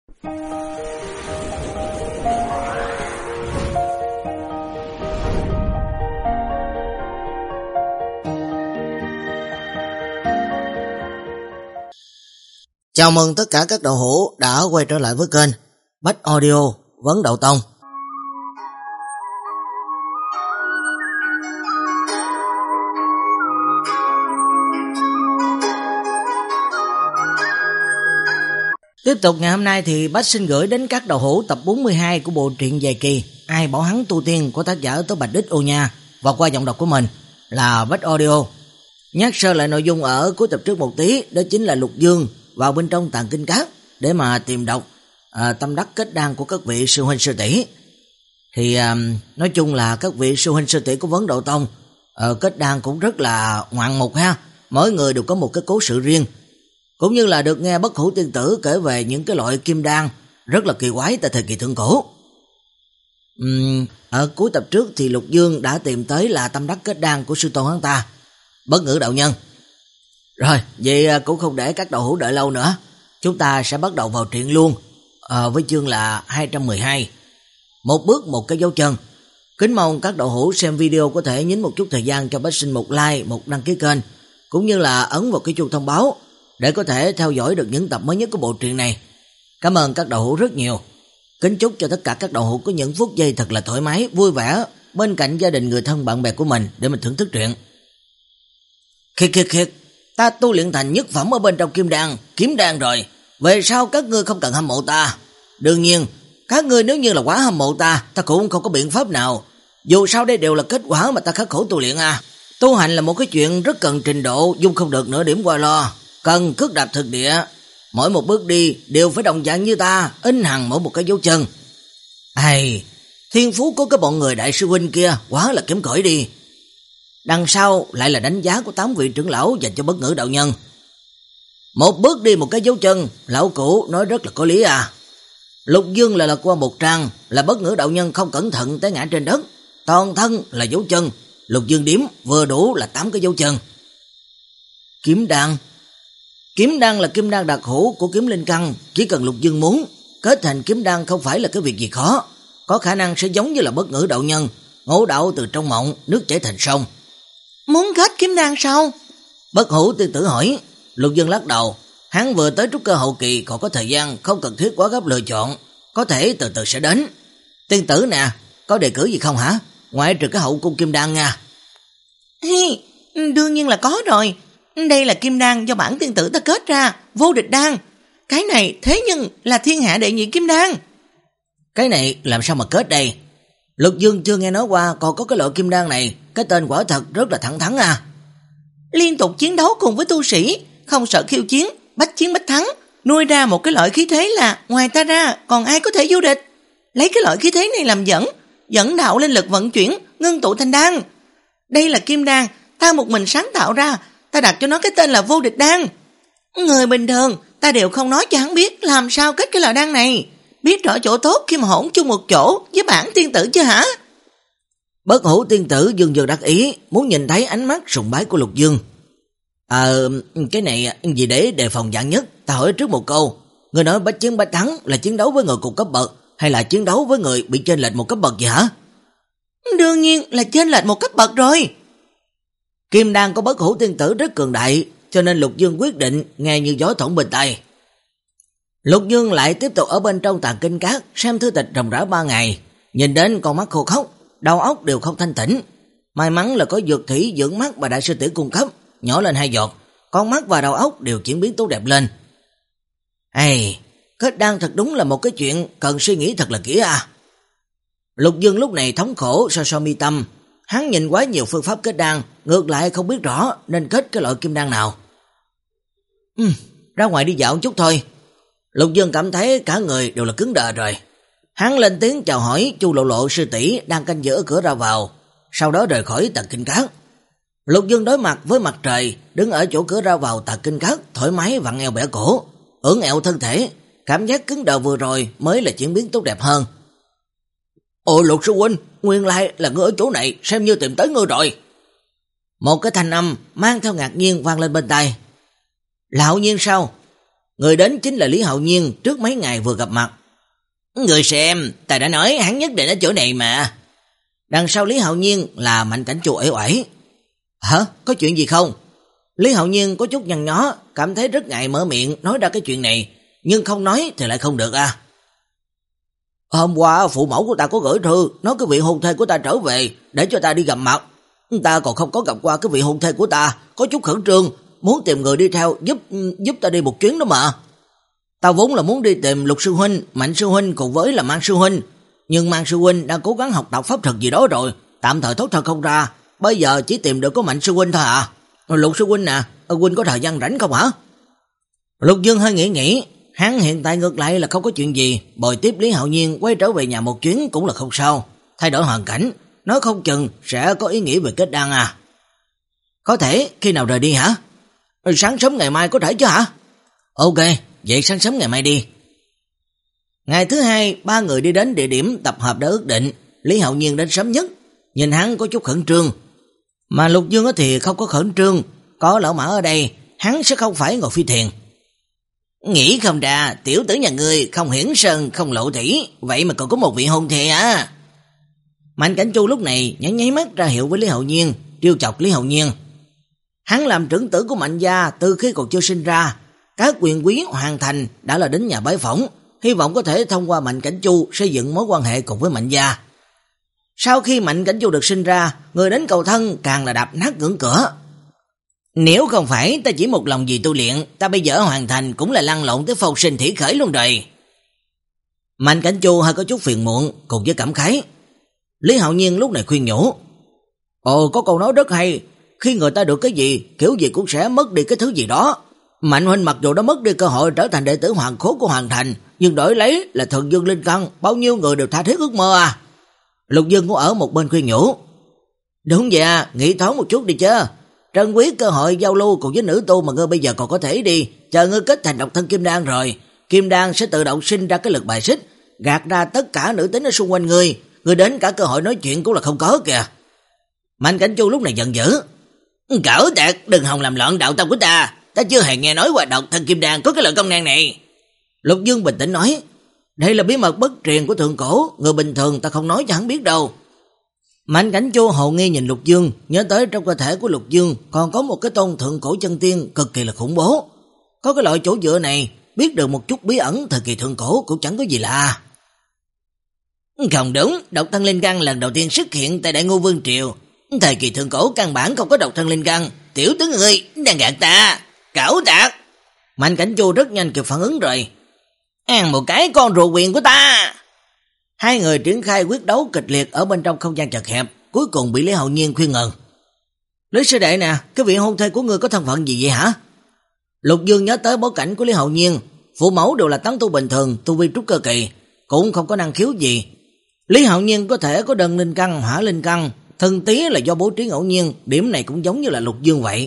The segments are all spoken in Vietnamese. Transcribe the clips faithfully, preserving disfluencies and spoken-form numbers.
Chào mừng tất cả các đạo hữu đã quay trở lại với kênh Bách Audio Vấn Đạo Tông. Tiếp tục ngày hôm nay thì Bách xin gửi đến các đạo hữu tập bốn mươi hai của bộ truyện dài kỳ Ai Bảo Hắn Tu Tiên của tác giả Tố Bạch Đích Ô Nha, và qua giọng đọc của mình là Bách Audio. Nhắc sơ lại nội dung ở cuối tập trước một tí, đó chính là Lục Dương vào bên trong tàng kinh cát để mà tìm đọc à, tâm đắc kết đan của các vị sư huynh sư tỷ. Thì à, nói chung là các vị sư huynh sư tỷ của Vấn Đạo Tông à, kết đan cũng rất là ngoạn mục ha, mỗi người đều có một cái cố sự riêng, cũng như là được nghe Bất Hủ Tiên Tử kể về những cái loại kim đan rất là kỳ quái tại thời kỳ thượng cổ. Uhm, ở cuối tập trước thì Lục Dương đã tìm tới là tâm đắc kết đan của sư tôn hắn ta, Bất Ngữ đạo nhân. Rồi, vậy cũng không để các đạo hữu đợi lâu nữa, chúng ta sẽ bắt đầu vào truyện luôn à, với chương là hai trăm mười hai. Một bước một cái dấu chân. Kính mong các đạo hữu xem video có thể nhín một chút thời gian cho Bách Sinh một like, một đăng ký kênh, cũng như là ấn vào cái chuông thông báo để có thể theo dõi được những tập mới nhất của bộ truyện này. Cảm ơn các đạo hữu rất nhiều. Kính chúc cho tất cả các đạo hữu có những phút giây thật là thoải mái, vui vẻ bên cạnh gia đình, người thân, bạn bè của mình để mình thưởng thức truyện. Khiệt khiệt khiệt, ta tu luyện thành nhất phẩm ở bên trong kim đan, kiếm đan rồi, về sau các ngươi không cần hâm mộ ta. Đương nhiên, các ngươi nếu như là quá hâm mộ ta, ta cũng không có biện pháp nào. Dù sao đây đều là kết quả mà ta khắc khổ tu luyện à. Tu hành là một cái chuyện rất cần trình độ, dung không được nửa điểm qua lo, cần cước đạp thực địa. Mỗi một bước đi đều phải đồng dạng như ta, in hằn mỗi một cái dấu chân. Ai, thiên phú của cái bọn người đại sư huynh kia quá là kém cỏi đi. Đằng sau lại là đánh giá của tám vị trưởng lão dành cho Bất Ngữ đạo nhân. Một bước đi một cái dấu chân, lão cũ nói rất là có lý à. Lục Dương là lật qua một trang, là Bất Ngữ đạo nhân không cẩn thận té ngã trên đất, toàn thân là dấu chân, Lục Dương điểm vừa đủ là tám cái dấu chân. Kiếm đan. Kiếm đan là kim đan đặc hữu của kiếm linh căn, chỉ cần Lục Dương muốn, kết thành kiếm đan không phải là cái việc gì khó, có khả năng sẽ giống như là Bất Ngữ đạo nhân, ngộ đạo từ trong mộng, nước chảy thành sông. Muốn kết kiếm đan sao? Bất Hủ Tiên Tử hỏi. Lục Dương lắc đầu, hắn vừa tới trúc cơ hậu kỳ, còn có thời gian, không cần thiết quá gấp lựa chọn, có thể từ từ sẽ đến. Tiên tử nè, có đề cử gì không hả? Ngoại trừ cái hậu cung kim đan nha. Hi, đương nhiên là có rồi. Đây là kim đan do bản tiên tử ta kết ra, vô địch đan. Cái này thế nhưng là thiên hạ đệ nhị kim đan. Cái này làm sao mà kết đây? Lục Dương chưa nghe nói qua còn có cái loại kim đan này, cái tên quả thật rất là thẳng thắn à. Liên tục chiến đấu cùng với tu sĩ, không sợ khiêu chiến, bách chiến bách thắng, nuôi ra một cái loại khí thế là ngoài ta ra còn ai có thể vô địch. Lấy cái loại khí thế này làm dẫn, dẫn đạo linh lực vận chuyển, ngưng tụ thành đan. Đây là kim đan, ta một mình sáng tạo ra, ta đặt cho nó cái tên là vô địch đan. Người bình thường, ta đều không nói cho hắn biết làm sao kết cái loại đan này. Biết rõ chỗ tốt khi mà hỗn chung một chỗ với bản tiên tử chứ hả? Bất Hủ Tiên Tử dường dường đắc ý, muốn nhìn thấy ánh mắt sùng bái của Lục Dương. Ờ, à, cái này gì để đề phòng vạn nhất, ta hỏi trước một câu. Người nói bách chiến bách thắng là chiến đấu với người cùng cấp bậc, hay là chiến đấu với người bị chênh lệch một cấp bậc gì hả? Đương nhiên là chênh lệch một cấp bậc rồi. Kim đan của Bất Hủ Tiên Tử rất cường đại, cho nên Lục Dương quyết định nghe như gió thổi bên tai. Lục Dương lại tiếp tục ở bên trong tàng kinh cát xem thư tịch ròng rã ba ngày, nhìn đến con mắt khô khốc, đầu óc đều không thanh tĩnh. May mắn là có dược thủy dưỡng mắt bà đại sư tỷ cung cấp, nhỏ lên hai giọt, con mắt và đầu óc đều chuyển biến tốt đẹp lên. Ê, kết đan thật đúng là một cái chuyện cần suy nghĩ thật là kỹ à. Lục Dương lúc này thống khổ so so mi tâm, hắn nhìn quá nhiều phương pháp kết đan, ngược lại không biết rõ nên kết cái loại kim đan nào. Ừ, ra ngoài đi dạo một chút thôi. Lục Dương cảm thấy cả người đều là cứng đờ rồi. Hắn lên tiếng chào hỏi Chu Lộ Lộ sư tỷ đang canh giữ ở cửa ra vào, sau đó rời khỏi tàng kinh cát. Lục Dương đối mặt với mặt trời, đứng ở chỗ cửa ra vào tàng kinh cát, thoải mái vặn eo bẻ cổ, ưỡn ẹo thân thể, cảm giác cứng đờ vừa rồi mới là chuyển biến tốt đẹp hơn. Ôi Lục sư huynh, nguyên lai là ngươi ở chỗ này, xem như tìm tới ngươi rồi. Một cái thanh âm mang theo ngạc nhiên vang lên bên tai. Lão Nhiên sao? Người đến chính là Lý Hạo Nhiên trước mấy ngày vừa gặp mặt. Người xem, ta đã nói hắn nhất định ở chỗ này mà. Đằng sau Lý Hạo Nhiên là Mạnh Cảnh Chu uể oải. Hả? Có chuyện gì không? Lý Hạo Nhiên có chút nhăn nhó, cảm thấy rất ngại mở miệng nói ra cái chuyện này, nhưng không nói thì lại không được à. Hôm qua phụ mẫu của ta có gửi thư nói cái vị hôn thê của ta trở về để cho ta đi gặp mặt. Ta còn không có gặp qua cái vị hôn thê của ta, có chút khẩn trương, muốn tìm người đi theo giúp giúp ta đi một chuyến đó mà. Ta vốn là muốn đi tìm Lục sư huynh, Mạnh sư huynh cùng với là Mang sư huynh, nhưng Mang sư huynh đang cố gắng học tập pháp thuật gì đó rồi, tạm thời thoát thân không ra, bây giờ chỉ tìm được có Mạnh sư huynh thôi à. Lục sư huynh nè, huynh có thời gian rảnh không hả? Lục Dương hơi nghĩ nghĩ, hắn hiện tại ngược lại là không có chuyện gì, bồi tiếp Lý Hạo Nhiên quay trở về nhà một chuyến cũng là không sao, thay đổi hoàn cảnh, nói không chừng sẽ có ý nghĩa về kết đan à. Có thể, khi nào rời đi hả? Sáng sớm ngày mai có thể chứ hả? Ok, vậy sáng sớm ngày mai đi. Ngày thứ hai, ba người đi đến địa điểm tập hợp đã ước định, Lý Hạo Nhiên đến sớm nhất, nhìn hắn có chút khẩn trương. Mà Lục Dương thì không có khẩn trương, có lão Mã ở đây, hắn sẽ không phải ngồi phi thuyền. Nghĩ không ra, tiểu tử nhà ngươi không hiển sơn, không lộ thủy, vậy mà còn có một vị hôn thê à. Mạnh Cảnh Chu lúc này nhảy nháy mắt ra hiệu với Lý Hạo Nhiên, trêu chọc Lý Hạo Nhiên. Hắn làm trưởng tử của Mạnh gia từ khi còn chưa sinh ra, các quyền quý hoàn thành đã là đến nhà bái phỏng, hy vọng có thể thông qua Mạnh Cảnh Chu xây dựng mối quan hệ cùng với Mạnh gia. Sau khi Mạnh Cảnh Chu được sinh ra, người đến cầu thân càng là đạp nát ngưỡng cửa. Nếu không phải ta chỉ một lòng vì tu luyện, ta bây giờ hoàn thành cũng là lăn lộn tới phong sinh thủy khởi luôn rồi. Mạnh Cảnh Chu hơi có chút phiền muộn cùng với cảm khái. Lý Hạo Nhiên lúc này khuyên nhủ. Ồ, có câu nói rất hay, khi người ta được cái gì, kiểu gì cũng sẽ mất đi cái thứ gì đó. Mạnh huynh mặc dù đã mất đi cơ hội trở thành đệ tử hoàng khố của Hoàng Thành, nhưng đổi lấy là thần dương linh căn, bao nhiêu người đều tha thiết ước mơ à. Lục Dương cũng ở một bên khuyên nhủ. Đúng vậy à, nghĩ thoáng một chút đi chứ. Trân quý cơ hội giao lưu cùng với nữ tu mà ngươi bây giờ còn có thể đi, chờ ngươi kết thành độc thân kim đan rồi, kim đan sẽ tự động sinh ra cái lực bài xích, gạt ra tất cả nữ tính ở xung quanh ngươi, ngươi đến cả cơ hội nói chuyện cũng là không có kìa. Mạnh Cảnh Chu lúc này giận dữ. Cỡ tạc, đừng hòng làm loạn đạo tâm của ta, ta chưa hề nghe nói qua độc thân kim đan có cái loại công năng này. Lục Dương bình tĩnh nói, đây là bí mật bất truyền của thượng cổ, người bình thường ta không nói cho hắn biết đâu. Mạnh Cảnh Chu hồ nghi nhìn Lục Dương, nhớ tới trong cơ thể của Lục Dương còn có một cái tôn thượng cổ chân tiên cực kỳ là khủng bố. Có cái loại chỗ dựa này, biết được một chút bí ẩn thời kỳ thượng cổ cũng chẳng có gì lạ. Không đúng, độc thân linh căn lần đầu tiên xuất hiện tại Đại Ngô Vương Triều. Thời kỳ thượng cổ căn bản không có độc thân linh căn, tiểu tướng ngươi đang gạt ta, cẩu tạc. Mạnh Cảnh Chu rất nhanh kịp phản ứng rồi. Ăn một cái con rùa quyền của ta. Hai người triển khai quyết đấu kịch liệt ở bên trong không gian chật hẹp, cuối cùng bị Lý Hạo Nhiên khuyên ngừng. Lý sư đệ nè, cái vị hôn thê của ngươi có thân phận gì vậy hả? Lục Dương nhớ tới bối cảnh của Lý Hạo Nhiên, phụ mẫu đều là tán tu bình thường, tu vi trúc cơ kỳ, cũng không có năng khiếu gì. Lý Hạo Nhiên có thể có đơn linh căn, hỏa linh căn, thân tí là do bố trí ngẫu nhiên, điểm này cũng giống như là Lục Dương vậy.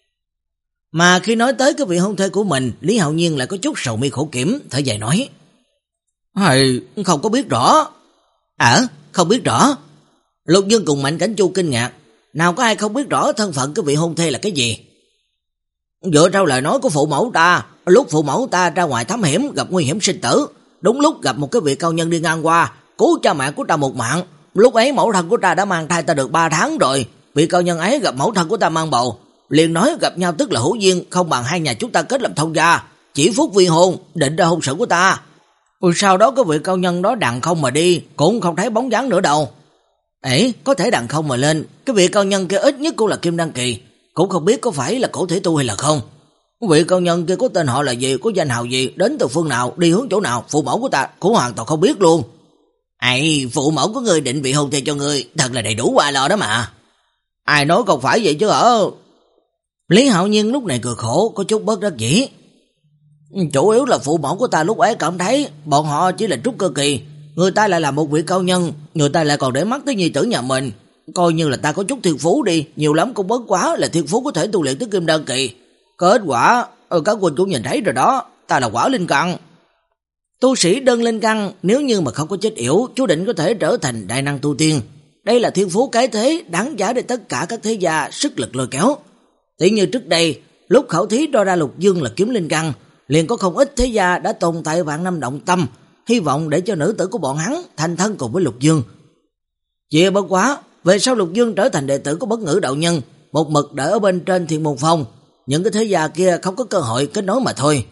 Mà khi nói tới cái vị hôn thê của mình, Lý Hạo Nhiên lại có chút sầu mi khổ kiểm, thở dài nói. Hay, không có biết rõ. À, không biết rõ. Lục Dương cùng Mạnh Cảnh Chu kinh ngạc, nào có ai không biết rõ thân phận cái vị hôn thê là cái gì. Dựa theo lời nói của phụ mẫu ta, lúc phụ mẫu ta ra ngoài thám hiểm gặp nguy hiểm sinh tử, đúng lúc gặp một cái vị cao nhân đi ngang qua, cứu cha mẹ của ta một mạng. Lúc ấy mẫu thân của ta đã mang thai ta được ba tháng rồi, vị cao nhân ấy gặp mẫu thân của ta mang bầu, liền nói gặp nhau tức là hữu duyên, không bằng hai nhà chúng ta kết làm thông gia, chỉ phút vi hôn, định ra hôn sự của ta. Sau đó cái vị cao nhân đó đằng không mà đi, cũng không thấy bóng dáng nữa đâu. Ấy, có thể đằng không mà lên, cái vị cao nhân kia ít nhất cũng là kim đăng kỳ, cũng không biết có phải là cổ thể tu hay là không. Vị cao nhân kia có tên họ là gì, có danh hào gì, đến từ phương nào, đi hướng chỗ nào, phụ mẫu của ta cũng hoàn toàn không biết luôn. Ấy, phụ mẫu của ngươi định vị hôn thê cho ngươi, thật là đầy đủ qua lo đó mà. Ai nói không phải vậy chứ ở. Lý Hạo Nhiên lúc này cười khổ, có chút bất đắc dĩ. Chủ yếu là phụ mẫu của ta lúc ấy cảm thấy bọn họ chỉ là trúc cơ kỳ, người ta lại là một vị cao nhân, người ta lại còn để mắt tới nhi tử nhà mình, coi như là ta có chút thiên phú đi, nhiều lắm cũng bất quá là thiên phú có thể tu luyện tới kim đan kỳ. Kết quả, ừ, các huynh cũng nhìn thấy rồi đó, ta là quả linh căn. Tu sĩ đơn linh căn nếu như mà không có chết yểu, chú định có thể trở thành đại năng tu tiên. Đây là thiên phú cái thế đáng giá để tất cả các thế gia sức lực lôi kéo. Tỷ như trước đây, lúc khảo thí đo ra Lục Dương là kiếm linh căn, liền có không ít thế gia đã tồn tại vạn năm động tâm, hy vọng để cho nữ tử của bọn hắn thành thân cùng với Lục Dương. Chỉ bất quá, về sau Lục Dương trở thành đệ tử của Bất Ngữ đạo nhân, một mực đợi ở bên trên Thiên Môn Phong, những cái thế gia kia không có cơ hội kết nối mà thôi.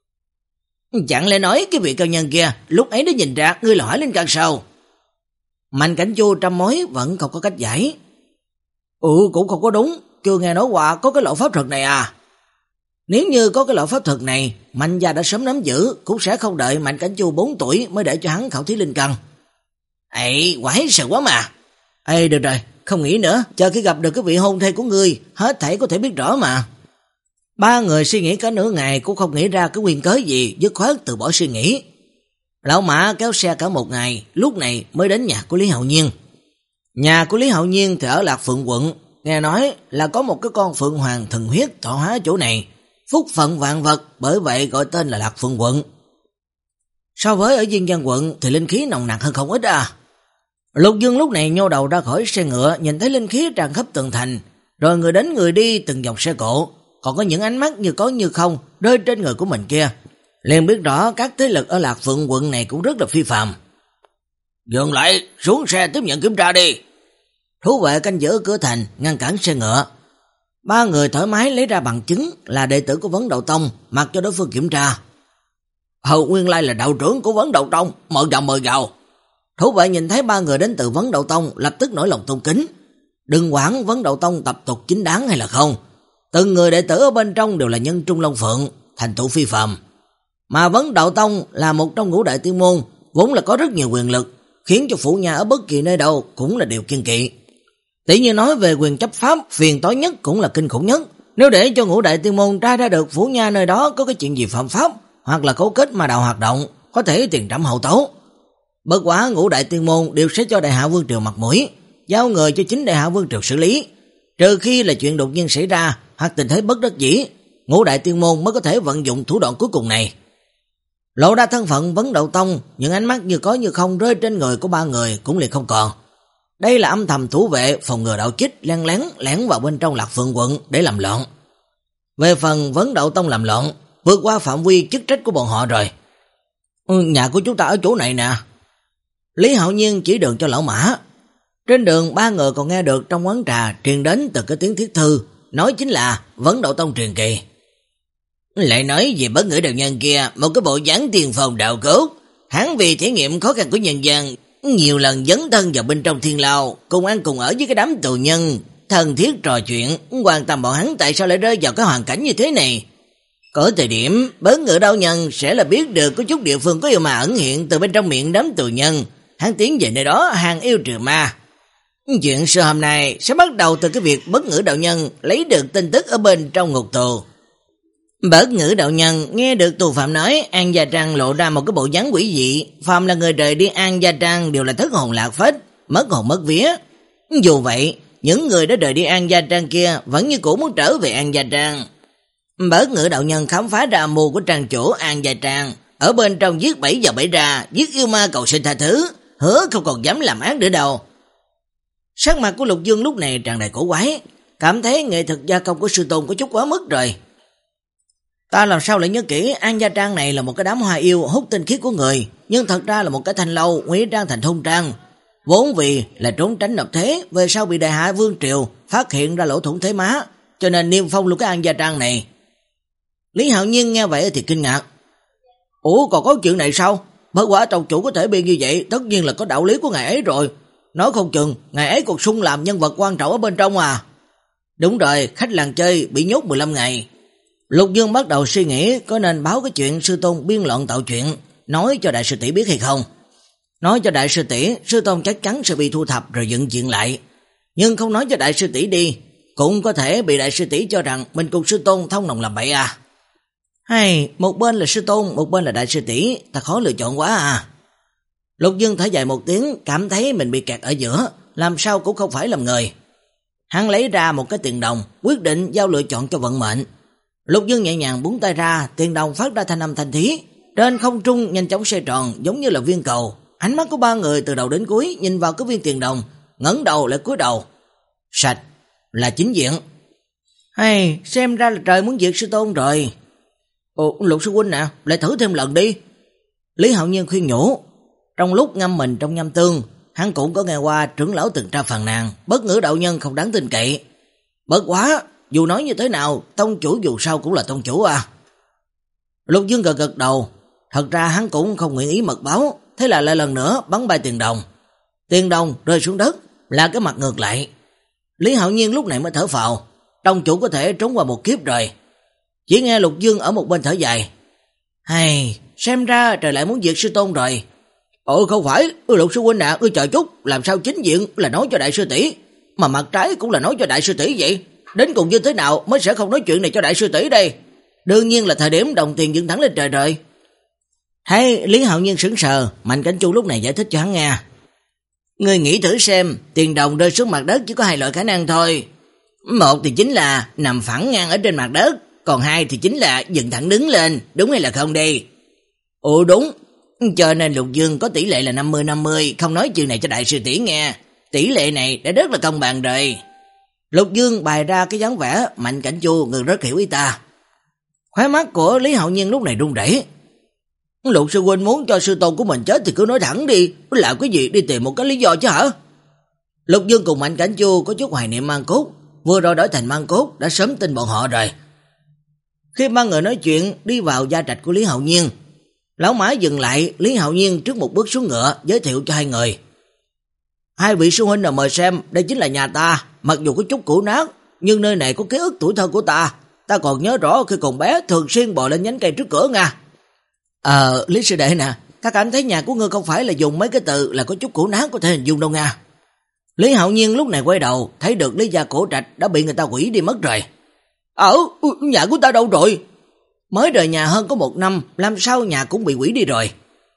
Chẳng lẽ nói cái vị cao nhân kia lúc ấy đã nhìn ra ngươi là Hỏa Linh Căn sao? Mạnh Cảnh Chu trăm mối vẫn không có cách giải. Ừ, cũng không có đúng, chưa nghe nói qua có cái loại pháp thuật này à. Nếu như có cái loại pháp thuật này, Mạnh gia đã sớm nắm giữ, cũng sẽ không đợi Mạnh Cảnh Chu bốn tuổi mới để cho hắn khảo thí linh căn. Ê, quái sợ quá mà. Ê, được rồi, không nghĩ nữa, chờ khi gặp được cái vị hôn thê của ngươi, hết thảy có thể biết rõ mà. Ba người suy nghĩ cả nửa ngày cũng không nghĩ ra cái nguyên cớ gì, dứt khoát từ bỏ suy nghĩ. Lão Mã kéo xe cả một ngày, lúc này mới đến nhà của Lý Hạo Nhiên. Nhà của Lý Hạo Nhiên thì ở Lạc Phượng quận, nghe nói là có một cái con phượng hoàng thần huyết thọ hóa chỗ này, phúc phận vạn vật, bởi vậy gọi tên là Lạc Phượng quận. So với ở Diên Giang quận thì linh khí nồng nặc hơn không ít à. Lục Dương lúc này nhô đầu ra khỏi xe ngựa, nhìn thấy linh khí tràn khắp tường thành, rồi người đến người đi từng dòng xe cộ, còn có những ánh mắt như có như không rơi trên người của mình kia, liền biết rõ các thế lực ở Lạc Phượng quận này cũng rất là phi phàm. Dừng lại, xuống xe tiếp nhận kiểm tra đi. Thú vệ canh giữ cửa thành ngăn cản xe ngựa. Ba người thoải mái lấy ra bằng chứng là đệ tử của Vấn Đạo Tông, mặc cho đối phương kiểm tra. Hầu nguyên lai là đạo trưởng của Vấn Đạo Tông, mời vào mời vào. Thú vệ nhìn thấy ba người đến từ Vấn Đạo Tông lập tức nổi lòng tôn kính. Đừng quản Vấn Đạo Tông tập tục chính đáng hay là không, từng người đệ tử ở bên trong đều là nhân trung long phượng, thành tựu phi phàm. Mà Vấn Đạo Tông là một trong ngũ đại tiên môn, vốn là có rất nhiều quyền lực, khiến cho phủ nhà ở bất kỳ nơi đâu cũng là điều kiêng kỵ. Tỷ như nói về quyền chấp pháp, phiền toái nhất cũng là kinh khủng nhất. Nếu để cho ngũ đại tiên môn tra ra được phủ nha nơi đó có cái chuyện gì phạm pháp, hoặc là cấu kết ma đạo hoạt động, có thể tiền trảm hậu tấu. Bất quá ngũ đại tiên môn đều sẽ cho Đại Hạ Vương Triều mặt mũi, giao người cho chính Đại Hạ Vương Triều xử lý. Trừ khi là chuyện đột nhiên xảy ra, hoặc tình thế bất đắc dĩ, ngũ đại tiên môn mới có thể vận dụng thủ đoạn cuối cùng này. Lộ ra thân phận Vấn Đạo Tông, những ánh mắt như có như không rơi trên người của ba người cũng liền không còn. Đây là âm thầm thủ vệ phòng ngừa đạo chích len lén lẻn vào bên trong Lạc Phượng quận để làm loạn. Về phần Vấn Đạo Tông làm loạn, vượt qua phạm vi chức trách của bọn họ rồi. Ừ, nhà của chúng ta ở chỗ này nè. Lý Hạo Nhiên chỉ đường cho lão Mã. Trên đường ba người còn nghe được trong quán trà truyền đến từ cái tiếng thiết thư, nói chính là Vấn Đạo Tông truyền kỳ. Lại nói về Bất Ngữ đạo nhân kia, một cái bộ dáng tiền phong đạo cốt, hắn vì thể nghiệm khó khăn của nhân gian, nhiều lần dấn thân vào bên trong thiên lao, cùng ăn cùng ở với cái đám tù nhân, thân thiết trò chuyện, quan tâm bọn hắn tại sao lại rơi vào cái hoàn cảnh như thế này. Có thời điểm, Bất Ngữ đạo nhân sẽ là biết được có chút địa phương có yêu ma ẩn hiện từ bên trong miệng đám tù nhân, hắn tiến về nơi đó hàng yêu trừ ma. Chuyện xưa hôm nay sẽ bắt đầu từ cái việc Bất Ngữ đạo nhân lấy được tin tức ở bên trong ngục tù. Bất Ngữ đạo nhân nghe được tù phạm nói An Gia Trang lộ ra một cái bộ dáng quỷ dị, phàm là người rời đi An Gia Trang đều là thất hồn lạc phách, mất hồn mất vía. Dù vậy, những người đã rời đi An Gia Trang kia vẫn như cũ muốn trở về An Gia Trang. Bất Ngữ đạo nhân khám phá ra âm mưu của trang chủ An Gia Trang, ở bên trong giết bảy vào bảy ra, giết yêu ma cầu xin tha thứ, hứa không còn dám làm ác nữa đâu. Sắc mặt của Lục Dương lúc này tràn đầy cổ quái, cảm thấy nghệ thuật gia công của sư tôn có chút quá mức rồi. Ta làm sao lại nhớ kỹ An Gia Trang này là một cái đám hoa yêu hút tinh khiết của người, nhưng thật ra là một cái thanh lâu ngụy trang thành thôn trang, vốn vì là trốn tránh nộp thế, về sau bị Đại Hạ Vương Triều phát hiện ra lỗ thủng thế má, cho nên niêm phong luôn cái An Gia Trang này. Lý Hạo Nhiên nghe vậy thì kinh ngạc. Ủa còn có chuyện này sao? Bất quả tộc chủ có thể biên như vậy, tất nhiên là có đạo lý của ngài ấy rồi. Nói không chừng ngài ấy còn sung làm nhân vật quan trọng ở bên trong à. Đúng rồi, khách làng chơi bị nhốt mười lăm ngày. Lục Dương bắt đầu suy nghĩ có nên báo cái chuyện sư tôn biên loạn tạo chuyện, nói cho đại sư tỷ biết hay không. Nói cho đại sư tỷ, sư tôn chắc chắn sẽ bị thu thập rồi dựng chuyện lại. Nhưng không nói cho đại sư tỷ đi, cũng có thể bị đại sư tỷ cho rằng mình cùng sư tôn thông đồng làm bậy à. Hay, một bên là sư tôn, một bên là đại sư tỷ, ta khó lựa chọn quá à. Lục Dương thở dài một tiếng, cảm thấy mình bị kẹt ở giữa, làm sao cũng không phải làm người. Hắn lấy ra một cái tiền đồng, quyết định giao lựa chọn cho vận mệnh. Lục Dương nhẹ nhàng búng tay ra, tiền đồng phát ra thanh âm thanh thí, trên không trung nhanh chóng xoay tròn giống như là viên cầu. Ánh mắt của ba người từ đầu đến cuối nhìn vào cái viên tiền đồng, ngẩng đầu lại cúi đầu. Sạch, là chính diện. Hay, xem ra là trời muốn diệt sư tôn rồi. Ồ, Lục sư huynh nè, lại thử thêm lần đi. Lý Hạo Nhiên khuyên nhủ. Trong lúc ngâm mình trong nhâm tương, hắn cũng có nghe qua trưởng lão từng tra phàn nàn, bất ngữ đạo nhân không đáng tin cậy. Bất quá, dù nói như thế nào, tông chủ dù sao cũng là tông chủ à. Lục Dương gật gật đầu, thật ra hắn cũng không nguyện ý mật báo, thế là lại lần nữa bắn bay tiền đồng. Tiền đồng rơi xuống đất, là cái mặt ngược lại. Lý Hạo Nhiên lúc này mới thở phào, tông chủ có thể trốn qua một kiếp rồi. Chỉ nghe Lục Dương ở một bên thở dài. Hay, xem ra trời lại muốn diệt sư tôn rồi. Ồ không phải, Lục sư huynh ạ, à, ngươi chờ chút, làm sao chính diện là nói cho đại sư tỷ, mà mặt trái cũng là nói cho đại sư tỷ vậy? Đến cùng như thế nào mới sẽ không nói chuyện này cho đại sư tỷ đây? Đương nhiên là thời điểm đồng tiền dựng thẳng lên trời rồi. Thấy Lý Hạo Nhiên sững sờ, Mạnh Cảnh Chu lúc này giải thích cho hắn nghe. Ngươi nghĩ thử xem, tiền đồng rơi xuống mặt đất chỉ có hai loại khả năng thôi. Một thì chính là nằm phẳng ngang ở trên mặt đất, còn hai thì chính là dựng thẳng đứng lên, đúng hay là không đi? Ồ đúng, cho nên Lục Dương có tỷ lệ là năm mươi năm mươi, không nói chuyện này cho đại sư tỷ nghe. Tỷ lệ này đã rất là công bằng rồi. Lục Dương bày ra cái dáng vẻ, Mạnh Cảnh Chu người rất hiểu ý ta. Khóe mắt của Lý Hạo Nhiên lúc này run rẩy. Lục sư huynh muốn cho sư tôn của mình chết thì cứ nói thẳng đi, làm cái gì đi tìm một cái lý do chứ hả? Lục Dương cùng Mạnh Cảnh Chu có chút hoài niệm Mang Cốt, vừa rồi đổi thành Mang Cốt đã sớm tin bọn họ rồi. Khi ba người nói chuyện đi vào gia trạch của Lý Hạo Nhiên, lão mã dừng lại Lý Hạo Nhiên trước một bước xuống ngựa giới thiệu cho hai người. Hai vị sư huynh nào mời xem, đây chính là nhà ta, mặc dù có chút cũ nát, nhưng nơi này có ký ức tuổi thơ của ta. Ta còn nhớ rõ khi còn bé thường xuyên bò lên nhánh cây trước cửa nha. Ờ, Lý sư đệ nè, ta cảm thấy nhà của ngươi không phải là dùng mấy cái từ là có chút cũ nát có thể hình dung đâu nha. Lý Hạo Nhiên lúc này quay đầu, thấy được Lý gia cổ trạch đã bị người ta hủy đi mất rồi. Ờ, nhà của ta đâu rồi? Mới rời nhà hơn có một năm, làm sao nhà cũng bị hủy đi rồi?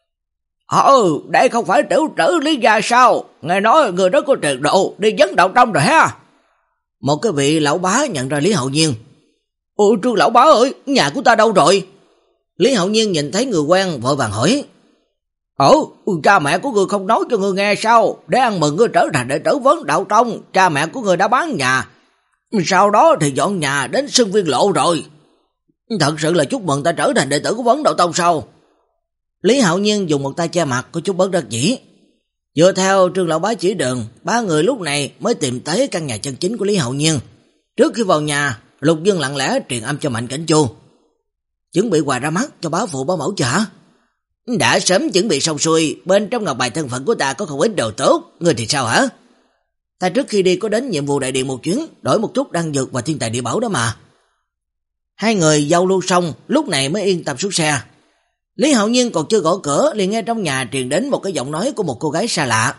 Ờ, đây không phải tiểu tử Lý gia sao? Nghe nói người đó có trình độ, đi vấn đạo trong rồi ha. Một cái vị lão bá nhận ra Lý Hạo Nhiên. Ôi Trương lão bá ơi, nhà của ta đâu rồi? Lý Hạo Nhiên nhìn thấy người quen vội vàng hỏi. Ồ, cha mẹ của người không nói cho người nghe sao? Để ăn mừng người trở thành đệ tử vấn đạo trong, cha mẹ của người đã bán nhà. Sau đó thì dọn nhà đến Xuân Viên Lộ rồi. Thật sự là chúc mừng ta trở thành đệ tử của vấn đạo tông sao? Lý Hạo Nhiên dùng một tay che mặt có chút bất đắc dĩ. Dựa theo Trương lão bá chỉ đường, ba người lúc này mới tìm tới căn nhà chân chính của Lý Hạo Nhiên. Trước khi vào nhà, Lục Dương lặng lẽ truyền âm cho Mạnh Cảnh Chu. Chuẩn bị quà ra mắt cho bá phụ bá mẫu chả? Đã sớm chuẩn bị xong xuôi, bên trong ngọc bài thân phận của ta có không ít đồ tốt, người thì sao hả? Ta trước khi đi có đến nhiệm vụ đại điện một chuyến, đổi một chút đan dược và thiên tài địa bảo đó mà. Hai người giao lưu xong, lúc này mới yên tâm xuống xe. Lý Hạo Nhiên còn chưa gõ cửa, liền nghe trong nhà truyền đến một cái giọng nói của một cô gái xa lạ.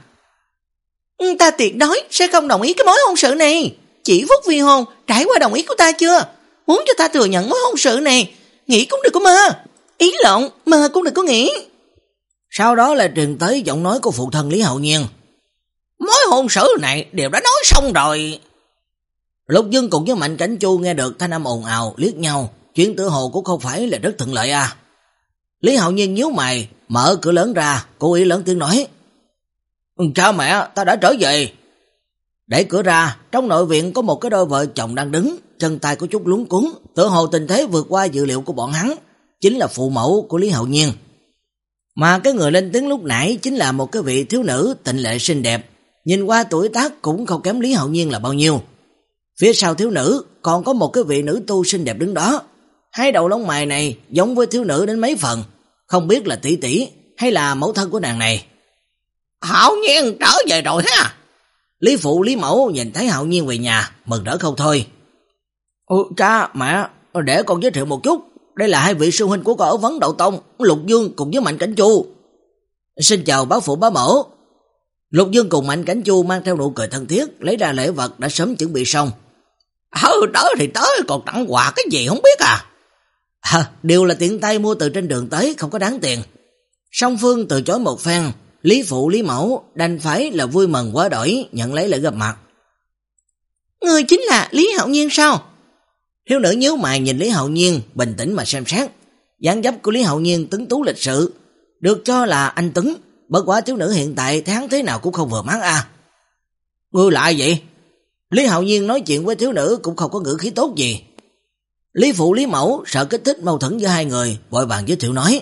Ta tuyệt đối sẽ không đồng ý cái mối hôn sự này. Chỉ phút vi hôn, trải qua đồng ý của ta chưa? Muốn cho ta thừa nhận mối hôn sự này, nghĩ cũng đừng có mơ. Ý lộn, mơ cũng đừng có nghĩ. Sau đó là truyền tới giọng nói của phụ thân Lý Hạo Nhiên. Mối hôn sự này đều đã nói xong rồi. Lục Dương cùng với Mạnh Cảnh Chu nghe được thanh âm ồn ào liếc nhau, chuyện tự hồ cũng không phải là rất thuận lợi à. Lý Hạo Nhiên nhíu mày, mở cửa lớn ra, cố ý lớn tiếng nói. Cha mẹ, ta đã trở về. Đẩy cửa ra, trong nội viện có một cái đôi vợ chồng đang đứng, chân tay có chút luống cuống, tự hồ tình thế vượt qua dự liệu của bọn hắn, chính là phụ mẫu của Lý Hạo Nhiên. Mà cái người lên tiếng lúc nãy chính là một cái vị thiếu nữ tịnh lệ xinh đẹp, nhìn qua tuổi tác cũng không kém Lý Hạo Nhiên là bao nhiêu. Phía sau thiếu nữ còn có một cái vị nữ tu xinh đẹp đứng đó, hai đầu lông mày này giống với thiếu nữ đến mấy phần, không biết là tỷ tỷ hay là mẫu thân của nàng này. Hạo Nhiên trở về rồi ha. Lý phụ Lý mẫu nhìn thấy Hạo Nhiên về nhà, mừng rỡ không thôi. Ừ, cha, mẹ, để con giới thiệu một chút, đây là hai vị sư huynh của con ở Vấn Đạo Tông, Lục Dương cùng với Mạnh Cảnh Chu. Xin chào bá phụ bá mẫu. Lục Dương cùng Mạnh Cảnh Chu mang theo nụ cười thân thiết, lấy ra lễ vật đã sớm chuẩn bị xong. Ừ, tới thì tới, còn tặng quà cái gì không biết à? À, đều là tiện tay mua từ trên đường tới, không có đáng tiền. Song phương từ chối một phen, Lý phụ Lý mẫu đành phải là vui mừng quá đỗi nhận lấy lễ gặp mặt. Người chính là Lý Hạo Nhiên sao? Thiếu nữ nhíu mày nhìn Lý Hạo Nhiên, bình tĩnh mà xem xét. Dáng dấp của Lý Hạo Nhiên tuấn tú lịch sự, được cho là anh tuấn, bất quá thiếu nữ hiện tại thấy hắn thế nào cũng không vừa mắt à. Ngươi lại vậy? Lý Hạo Nhiên nói chuyện với thiếu nữ cũng không có ngữ khí tốt gì. Lý Phụ Lý Mẫu sợ kích thích mâu thuẫn giữa hai người, vội vàng giới thiệu nói: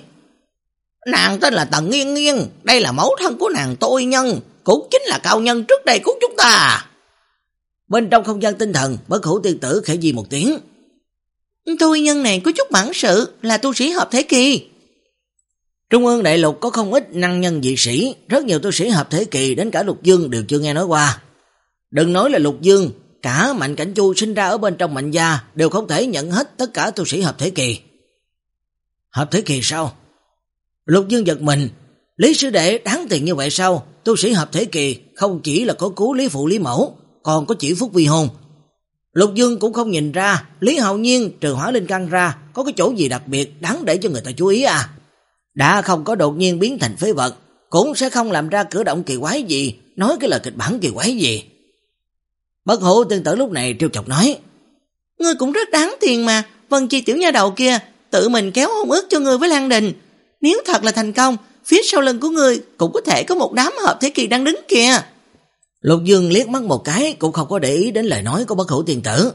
Nàng tên là Tần Nghiên Nghiên, đây là mẫu thân của nàng Tôi Nhân, cũng chính là cao nhân trước đây của chúng ta. Bên trong không gian tinh thần, Bất Hủ tiên tử khẽ di một tiếng: Tôi Nhân này có chút bản sự, là tu sĩ hợp thế kỳ. Trung ương đại lục có không ít năng nhân dị sĩ, rất nhiều tu sĩ hợp thế kỳ đến cả Lục Dương đều chưa nghe nói qua. Đừng nói là Lục Dương, cả Mạnh Cảnh Chu sinh ra ở bên trong Mạnh gia đều không thể nhận hết tất cả tu sĩ hợp thế kỳ. Hợp thế kỳ sao? Lục Dương giật mình, Lý sư đệ đáng tiền như vậy sao? Tu sĩ hợp thế kỳ không chỉ là có cứu Lý Phụ Lý Mẫu, còn có chỉ phúc vi hôn. Lục Dương cũng không nhìn ra Lý Hạo Nhiên trừ hỏa linh căn ra có cái chỗ gì đặc biệt đáng để cho người ta chú ý à. Đã không có đột nhiên biến thành phế vật, cũng sẽ không làm ra cử động kỳ quái gì, nói cái lời kịch bản kỳ quái gì. Bất Hủ tiên tử lúc này trêu chọc nói: Ngươi cũng rất đáng tiền mà, Vân Chi tiểu nha đầu kia tự mình kéo hôn ước cho ngươi với Lan Đình. Nếu thật là thành công, phía sau lưng của ngươi cũng có thể có một đám hợp thế kỳ đang đứng kìa. Lục Dương liếc mắt một cái cũng không có để ý đến lời nói của Bất Hủ tiên tử.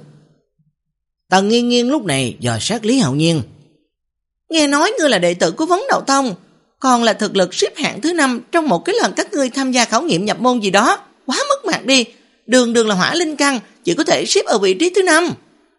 Tần Nghiên Nghiên lúc này dò sát Lý Hạo Nhiên: Nghe nói ngươi là đệ tử của Vấn Đạo Tông, còn là thực lực xếp hạng thứ năm trong một cái lần các ngươi tham gia khảo nghiệm nhập môn gì đó, quá mất mặt đi, đường đường là hỏa linh căn, chỉ có thể xếp ở vị trí thứ năm.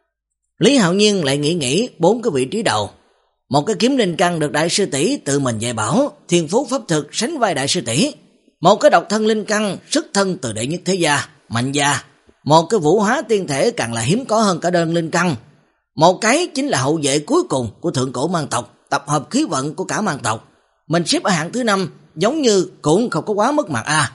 Lý Hạo Nhiên lại nghĩ nghĩ bốn cái vị trí đầu. Một cái kiếm linh căn được đại sư tỷ tự mình dạy bảo, thiên phú pháp thực sánh vai đại sư tỷ. Một cái độc thân linh căn xuất thân từ đệ nhất thế gia, Mạnh gia. Một cái vũ hóa tiên thể càng là hiếm có hơn cả đơn linh căn. Một cái chính là hậu vệ cuối cùng của thượng cổ mang tộc, tập hợp khí vận của cả mang tộc. Mình xếp ở hạng thứ năm, giống như cũng không có quá mất mặt à.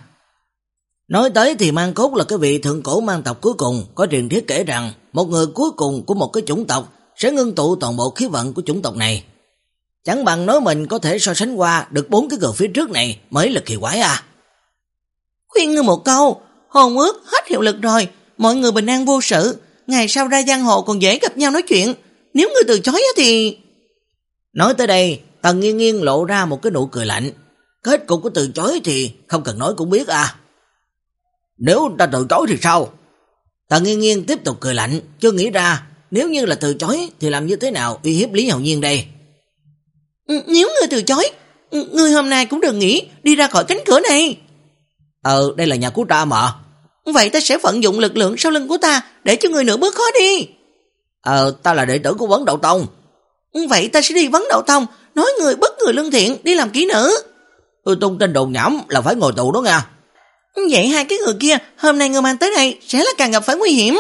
Nói tới thì Mang Cốt là cái vị thượng cổ mang tộc cuối cùng, có truyền thuyết kể rằng một người cuối cùng của một cái chủng tộc sẽ ngưng tụ toàn bộ khí vận của chủng tộc này. Chẳng bằng nói mình có thể so sánh qua được bốn cái người phía trước này mới là kỳ quái à. Khuyên ngươi một câu, hôn ước hết hiệu lực rồi, mọi người bình an vô sự, ngày sau ra giang hồ còn dễ gặp nhau nói chuyện, nếu ngươi từ chối thì... Nói tới đây, Tần Nghiên Nghiên lộ ra một cái nụ cười lạnh. Kết cục của từ chối thì không cần nói cũng biết à. Nếu ta từ chối thì sao? Tần Nghiên Nghiên tiếp tục cười lạnh, chưa nghĩ ra nếu như là từ chối thì làm như thế nào uy hiếp Lý Hạo Nhiên đây. Nếu ngươi từ chối, ngươi hôm nay cũng đừng nghĩ đi ra khỏi cánh cửa này. Ờ, đây là nhà của ta mà. Vậy ta sẽ vận dụng lực lượng sau lưng của ta để cho ngươi nửa bước khó đi. Ờ, ta là đệ tử của Vấn Đạo Tông. Vậy ta sẽ đi Vấn Đạo Tông, nói người bất người lương thiện, đi làm kỹ nữ. Ừ, tung tin đồn nhảm là phải ngồi tù đó nha. Vậy hai cái người kia hôm nay ngươi mang tới đây sẽ là càng gặp phải nguy hiểm.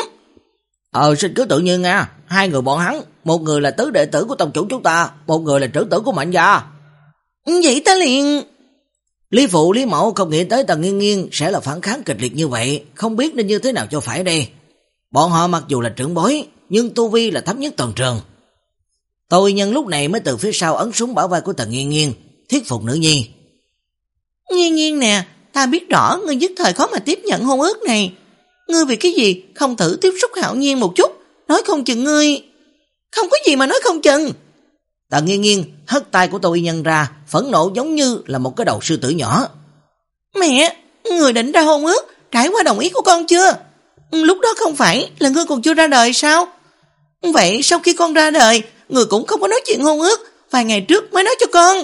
Ờ, xin cứ tự nhiên nha. Hai người bọn hắn, một người là tứ đệ tử của tông chủ chúng ta, một người là trưởng tử của Mạnh gia. Vậy ta liền... Lý Phụ Lý Mẫu không nghĩ tới Tần Nghiên Nghiên sẽ là phản kháng kịch liệt như vậy, không biết nên như thế nào cho phải đây. Bọn họ mặc dù là trưởng bối, nhưng tu vi là thấp nhất toàn trường. Tôi Nhân lúc này mới từ phía sau ấn súng bảo vai của Tần Nghiên Nghiên, thuyết phục nữ nhi. Nghiên Nghiên nè, ta biết rõ ngươi nhất thời khó mà tiếp nhận hôn ước này. Ngươi vì cái gì không thử tiếp xúc Hạo Nhiên một chút, nói không chừng ngươi... Không có gì mà nói không chừng. Tần Nghiên Nghiên hất tay của Tô Y Nhân ra, phẫn nộ giống như là một cái đầu sư tử nhỏ. Mẹ, người định ra hôn ước, trải qua đồng ý của con chưa? Lúc đó không phải là ngươi còn chưa ra đời sao? Vậy sau khi con ra đời, người cũng không có nói chuyện hôn ước, vài ngày trước mới nói cho con.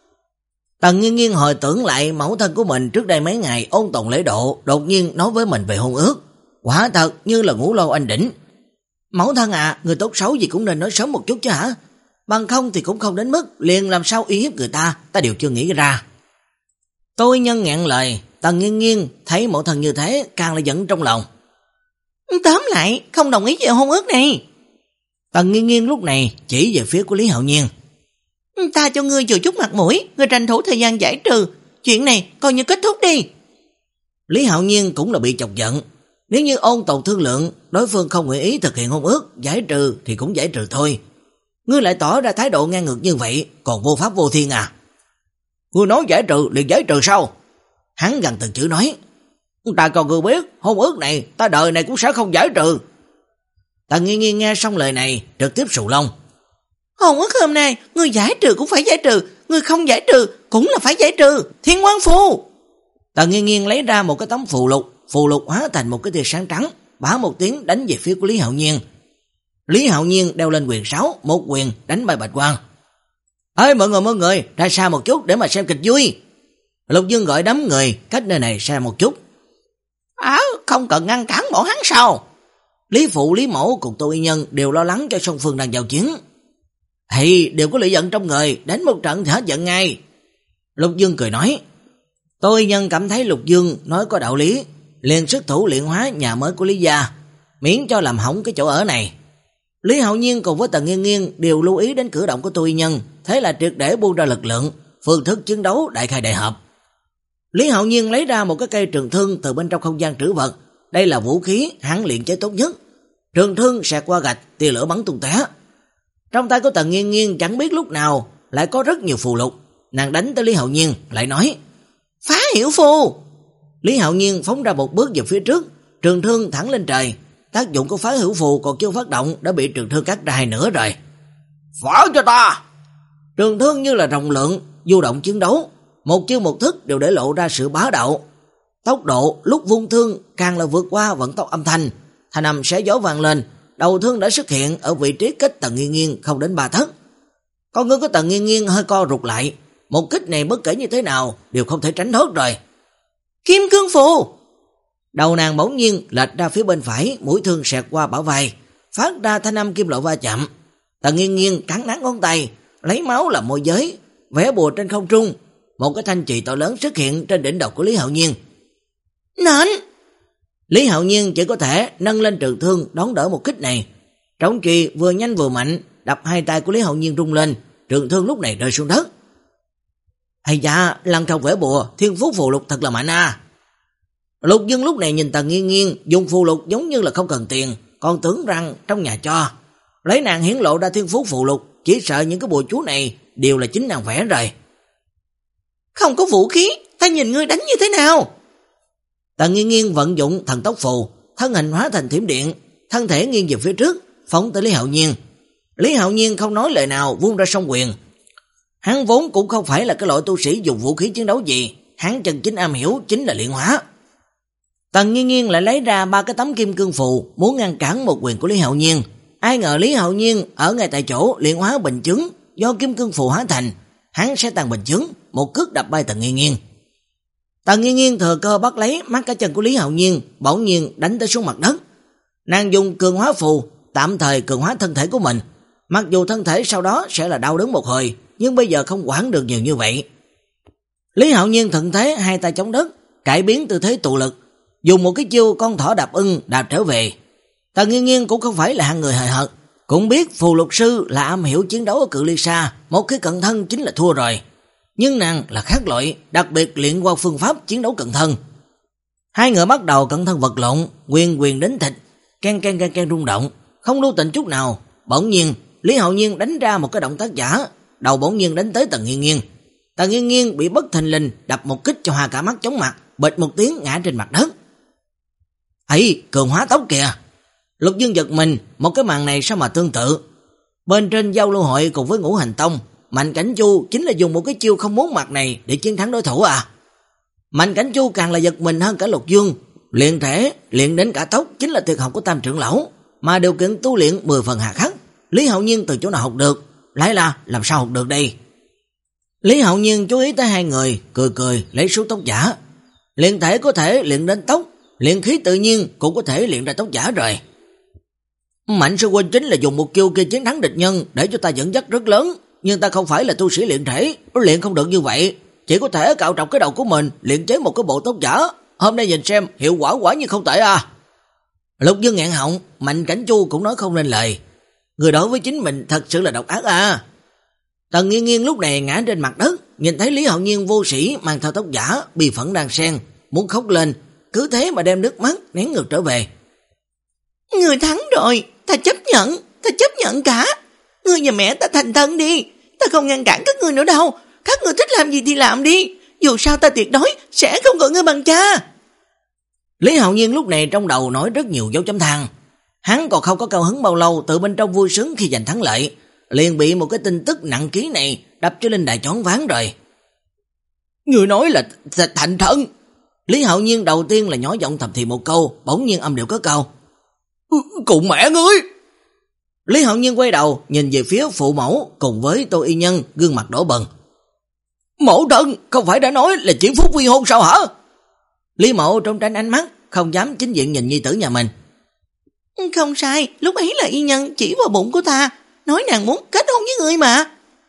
Tần Nghiên Nghiên hồi tưởng lại mẫu thân của mình trước đây mấy ngày ôn tồn lễ độ, đột nhiên nói với mình về hôn ước. Quả thật như là ngũ lô anh đỉnh. Mẫu thân à, người tốt xấu gì cũng nên nói sớm một chút chứ hả? Bằng không thì cũng không đến mức liền làm sao uy hiếp người ta, ta đều chưa nghĩ ra. Tôi Nhân ngẹn lời, Tần Nghiên Nghiên thấy mẫu thân như thế càng là giận trong lòng. Tóm lại, không đồng ý về hôn ước này. Tần Nghiên Nghiên lúc này chỉ về phía của Lý Hạo Nhiên. Ta cho ngươi chừa chút mặt mũi, ngươi tranh thủ thời gian giải trừ, chuyện này coi như kết thúc đi. Lý Hạo Nhiên cũng là bị chọc giận. Nếu như ôn tồn thương lượng, đối phương không nguyện ý thực hiện hôn ước, giải trừ thì cũng giải trừ thôi. Ngươi lại tỏ ra thái độ ngang ngược như vậy, còn vô pháp vô thiên à? Ngươi nói giải trừ liền giải trừ sao? Hắn gần từng chữ nói. Ta còn ngươi biết, hôn ước này ta đời này cũng sẽ không giải trừ. Tần Nghiên Nghiên nghe xong lời này, trực tiếp sù lông. Hôn ước hôm nay, ngươi giải trừ cũng phải giải trừ, ngươi không giải trừ cũng là phải giải trừ, Thiên Quang Phù. Tần Nghiên Nghiên lấy ra một cái tấm phù lục, phù lục hóa thành một cái tia sáng trắng, bá một tiếng đánh về phía của Lý Hạo Nhiên. Lý Hạo Nhiên đeo lên quyền sáu, một quyền đánh bay Bạch Quang. Ê mọi người mọi người, ra xa một chút để mà xem kịch vui. Lục Dương gọi đám người cách nơi này xa một chút. À, không cần ngăn cản bọn hắn sao? Lý Phụ, Lý Mẫu cùng Tô Y Nhân đều lo lắng cho song phương đang giao chiến. Thì đều có lửa giận trong người, đánh một trận thì hết giận ngay. Lục Dương cười nói. Tô Y Nhân cảm thấy Lục Dương nói có đạo lý, liền xuất thủ luyện hóa nhà mới của Lý gia, miễn cho làm hỏng cái chỗ ở này. Lý Hạo Nhiên cùng với Tần Nghiên Nghiên đều lưu ý đến cử động của Tô Y Nhân, thế là triệt để buông ra lực lượng, phương thức chiến đấu đại khai đại hợp. Lý Hạo Nhiên lấy ra một cái cây trường thương từ bên trong không gian trữ vật, đây là vũ khí hắn luyện chế tốt nhất. Trường thương xẹt qua gạch, tia lửa bắn tung tóe. Trong tay của Tần Nghiên Nghiên chẳng biết lúc nào lại có rất nhiều phù lục, nàng đánh tới Lý Hạo Nhiên lại nói: "Phá hiểu phù!" Lý Hạo Nhiên phóng ra một bước về phía trước, trường thương thẳng lên trời, tác dụng của phá hữu phù còn chưa phát động đã bị trường thương cắt ra hai nửa rồi. "Phá cho ta!" Trường thương như là rồng lượng, du động chiến đấu, một chiêu một thức đều để lộ ra sự bá đạo. Tốc độ lúc vung thương càng là vượt qua vận tốc âm thanh, thanh âm xé gió vang lên, đầu thương đã xuất hiện ở vị trí cách Tần Nghiên Nghiên không đến ba thất. Con ngươi của Tần Nghiên Nghiên hơi co rụt lại, một kích này bất kể như thế nào đều không thể tránh thoát rồi. Kim cương phù! Đầu nàng bỗng nhiên lệch ra phía bên phải, mũi thương xẹt qua bả vai, phát ra thanh âm kim loại va chạm. Tần Nghiên Nghiên cắn nát ngón tay, lấy máu làm môi giới, vẽ bùa trên không trung, một cái thanh chì to lớn xuất hiện trên đỉnh đầu của Lý Hạo Nhiên. Nện! Lý Hạo Nhiên chỉ có thể nâng lên trường thương đón đỡ một kích này. Trống chì vừa nhanh vừa mạnh, đập hai tay của Lý Hạo Nhiên rung lên, trường thương lúc này rơi xuống đất. Hay dạ, lần trong vẽ bùa, thiên phú phù lục thật là mạnh à. Lục Dương lúc này nhìn Tần Nghiên Nghiên dùng phù lục giống như là không cần tiền, còn tưởng rằng trong nhà cho. Lấy nàng hiển lộ ra thiên phú phù lục, chỉ sợ những cái bùa chú này đều là chính nàng vẽ rồi. Không có vũ khí, ta nhìn ngươi đánh như thế nào? Tần Nghiên Nghiên vận dụng thần tốc phù, thân hình hóa thành thiểm điện, thân thể nghiêng về phía trước, phóng tới Lý Hạo Nhiên. Lý Hạo Nhiên không nói lời nào, vung ra song quyền. Hắn vốn cũng không phải là cái loại tu sĩ dùng vũ khí chiến đấu gì, hắn chân chính am hiểu chính là luyện hóa. Tần Nghiên Nghiên lại lấy ra ba cái tấm kim cương phù, muốn ngăn cản một quyền của Lý Hạo Nhiên. Ai ngờ Lý Hạo Nhiên ở ngay tại chỗ luyện hóa bình chứng do kim cương phù hóa thành, hắn sẽ tàn bình chứng, một cước đập bay Tần Nghiên Nghiên. Tần Nghiên Nghiên thừa cơ bắt lấy mắt cá chân của Lý Hạo Nhiên, bỗng nhiên đánh tới xuống mặt đất. Nàng dùng cường hóa phù tạm thời cường hóa thân thể của mình, mặc dù thân thể sau đó sẽ là đau đớn một hồi, nhưng bây giờ không quản được nhiều như vậy. Lý Hạo Nhiên thuận thế hai tay chống đất, cải biến tư thế tụ lực, dùng một cái chiêu con thỏ đạp ưng đạp trở về. Tần Nghiên Nghiên cũng không phải là hạng người hời hợt, cũng biết phù lục sư là am hiểu chiến đấu ở cự ly xa, một khi cận thân chính là thua rồi. Nhưng nàng là khác loại, đặc biệt luyện qua phương pháp chiến đấu cận thân. Hai người bắt đầu cận thân vật lộn, quyền quyền đến thịt, ken ken ken ken rung động, không lưu tình chút nào. Bỗng nhiên, Lý Hạo Nhiên đánh ra một cái động tác giả, đầu bỗng nhiên đánh tới Tần Nghiên Nghiên. Tần Nghiên Nghiên bị bất thình lình đập một kích cho hoa cả mắt chóng mặt, bịch một tiếng ngã trên mặt đất. Ấy, cường hóa tốc kìa! Lục Dương giật mình, một cái màn này sao mà tương tự. Bên trên giao lưu hội cùng với Ngũ Hành Tông, Mạnh Cảnh Chu chính là dùng một cái chiêu không muốn mặt này để chiến thắng đối thủ à. Mạnh Cảnh Chu càng là giật mình hơn cả Lục Dương, luyện thể, luyện đến cả tốc chính là tuyệt học của Tam trưởng lão, mà điều kiện tu luyện mười phần hà khắc. Lý Hạo Nhiên từ chỗ nào học được, lại là làm sao học được đây? Lý Hạo Nhiên chú ý tới hai người, cười cười lấy số tốc giả. Luyện thể có thể luyện đến tốc, luyện khí tự nhiên cũng có thể luyện ra tốc giả rồi. Mạnh sư huynh chính là dùng một chiêu kia chiến thắng địch nhân để cho ta dẫn dắt rất lớn, nhưng ta không phải là tu sĩ luyện thể, nó luyện không được như vậy, chỉ có thể cạo trọc cái đầu của mình, luyện chế một cái bộ tốc giả. Hôm nay nhìn xem hiệu quả quả như không tệ à. Lục Dương nghẹn họng, Mạnh Cảnh Chu cũng nói không nên lời. Người đối với chính mình thật sự là độc ác à. Tần Nghiên Nghiên lúc này ngã trên mặt đất, nhìn thấy Lý Hạo Nhiên vô sĩ mang theo tóc giả, bi phẫn đang xen, muốn khóc lên, cứ thế mà đem nước mắt nén ngược trở về. Người thắng rồi, ta chấp nhận, ta chấp nhận cả. Ngươi và mẹ ta thành thân đi, ta không ngăn cản các ngươi nữa đâu, các ngươi thích làm gì thì làm đi, dù sao ta tuyệt đối sẽ không gọi ngươi bằng cha. Lý Hạo Nhiên lúc này trong đầu nói rất nhiều dấu chấm than. Hắn còn không có cao hứng bao lâu, từ bên trong vui sướng khi giành thắng lợi, liền bị một cái tin tức nặng ký này đập cho lên đài choáng váng rồi. Người nói là thành thân. Lý Hạo Nhiên đầu tiên là nhỏ giọng thầm thì một câu, bỗng nhiên âm điệu cất cao. Cùng mẹ ngươi. Lý Hạo Nhiên quay đầu nhìn về phía phụ mẫu cùng với Tô Y Nhân, gương mặt đỏ bừng. Mẫu thân, không phải đã nói là chỉ phúc vi hôn sao hả? Lý Mộ trong tránh ánh mắt, không dám chính diện nhìn nhi tử nhà mình. Không sai, lúc ấy là Y Nhân chỉ vào bụng của ta, nói nàng muốn kết hôn với người mà.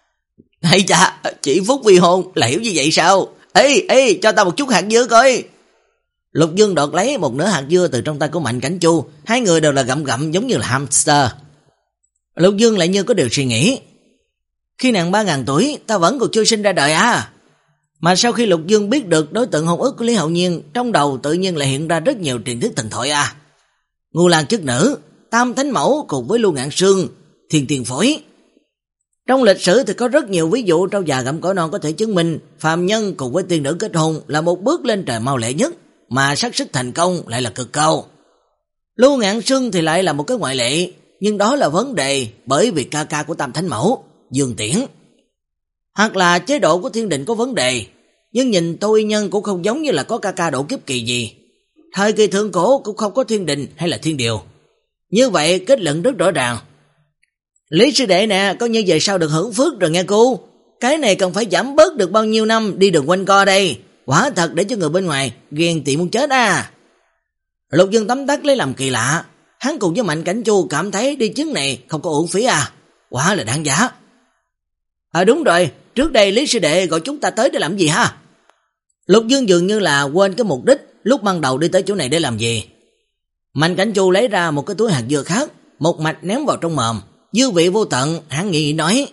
Hay chà, chỉ phúc vi hôn là hiểu như vậy sao? Ê, ê, cho ta một chút hạt dưa coi. Lục Dương đột lấy một nửa hạt dưa từ trong tay của Mạnh Cảnh Chu, hai người đều là gặm gặm giống như là hamster. Lục Dương lại như có điều suy nghĩ. Khi nàng ba ngàn tuổi, ta vẫn còn chưa sinh ra đời à? Mà sau khi Lục Dương biết được đối tượng hôn ước của Lý Hạo Nhiên, trong đầu tự nhiên lại hiện ra rất nhiều truyền thuyết thần thoại à. Ngưu Lang Chức Nữ, Tam Thánh Mẫu cùng với Lưu Ngạn Sương, Thiên Tiền Phối. Trong lịch sử thì có rất nhiều ví dụ trâu già gặm cỏ non có thể chứng minh phàm nhân cùng với tiên nữ kết hôn là một bước lên trời mau lẹ nhất, mà xác suất thành công lại là cực cao. Lưu Ngạn Sương thì lại là một cái ngoại lệ, nhưng đó là vấn đề bởi vì ca ca của Tam Thánh Mẫu, Dương Tiễn. Hoặc là chế độ của thiên định có vấn đề, nhưng nhìn Tô Y Nhân cũng không giống như là có ca ca độ kiếp kỳ gì. Thời kỳ thượng cổ cũng không có thiên định hay là thiên điều. Như vậy kết luận rất rõ ràng. Lý sư đệ nè, coi như về sau được hưởng phước rồi nghe cô. Cái này cần phải giảm bớt được bao nhiêu năm đi đường quanh co đây. Quả thật để cho người bên ngoài ghen tị muốn chết à. Lục Dương tấm tắc lấy làm kỳ lạ. Hắn cùng với Mạnh Cảnh Chu cảm thấy đi chuyến này không có uổng phí à. Quả là đáng giá. À đúng rồi, trước đây Lý sư đệ gọi chúng ta tới để làm gì ha? Lục Dương dường như là quên cái mục đích lúc ban đầu đi tới chỗ này để làm gì. Mạnh Cảnh Chu lấy ra một cái túi hạt dưa khác, một mạch ném vào trong mồm. Dư vị vô tận, hắn nghĩ nói.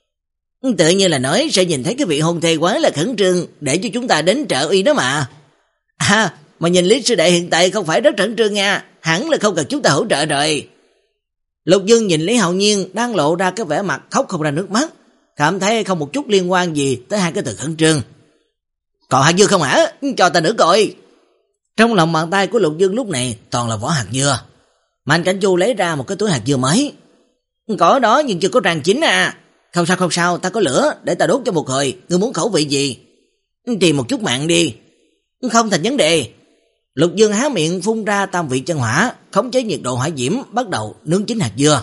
Tự nhiên là nói sẽ nhìn thấy cái vị hôn thê quá là khẩn trương để cho chúng ta đến trợ uy đó mà. À, mà nhìn Lý sư đệ hiện tại không phải rất khẩn trương nha, hẳn là không cần chúng ta hỗ trợ rồi. Lục Dương nhìn Lý Hạo Nhiên đang lộ ra cái vẻ mặt khóc không ra nước mắt, cảm thấy không một chút liên quan gì tới hai cái từ khẩn trương. Còn hạt dưa không hả? Cho ta nữa coi. Trong lòng bàn tay của Lục Dương lúc này toàn là vỏ hạt dưa. Mạnh Cảnh Chu lấy ra một cái túi hạt dưa mới. Có đó nhưng chưa có rang chín à. Không sao không sao, ta có lửa để ta đốt cho một hồi. Ngươi muốn khẩu vị gì? Tìm một chút mạng đi. Không thành vấn đề. Lục Dương há miệng phun ra tam vị chân hỏa, khống chế nhiệt độ hỏa diễm, bắt đầu nướng chín hạt dưa.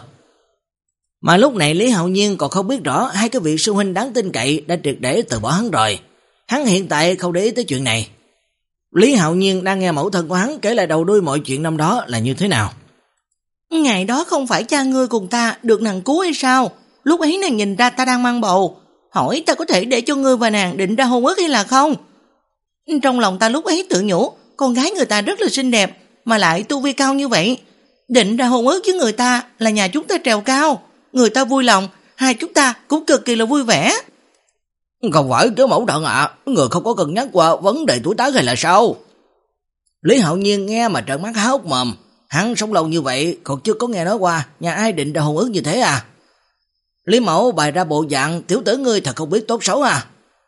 Mà lúc này Lý Hạo Nhiên còn không biết rõ hai cái vị sư huynh đáng tin cậy đã triệt để từ bỏ hắn rồi. Hắn hiện tại không để ý tới chuyện này. Lý Hạo Nhiên đang nghe mẫu thân của hắn kể lại đầu đuôi mọi chuyện năm đó là như thế nào. Ngày đó không phải cha ngươi cùng ta được nàng cứu hay sao? Lúc ấy nàng nhìn ra ta đang mang bầu, hỏi ta có thể để cho ngươi và nàng định ra hôn ước hay là không? Trong lòng ta lúc ấy tự nhủ, con gái người ta rất là xinh đẹp, mà lại tu vi cao như vậy. Định ra hôn ước với người ta là nhà chúng ta trèo cao, người ta vui lòng, hai chúng ta cũng cực kỳ là vui vẻ. Không phải chứ mẫu thân ạ, à, người không có cân nhắc qua vấn đề tuổi tác hay là sao? Lý Hạo Nhiên nghe mà trợn mắt há hốc mồm. Hắn sống lâu như vậy còn chưa có nghe nói qua nhà ai định ra hôn ước như thế à? Lý Mẫu bày ra bộ dạng tiểu tử ngươi thật không biết tốt xấu à?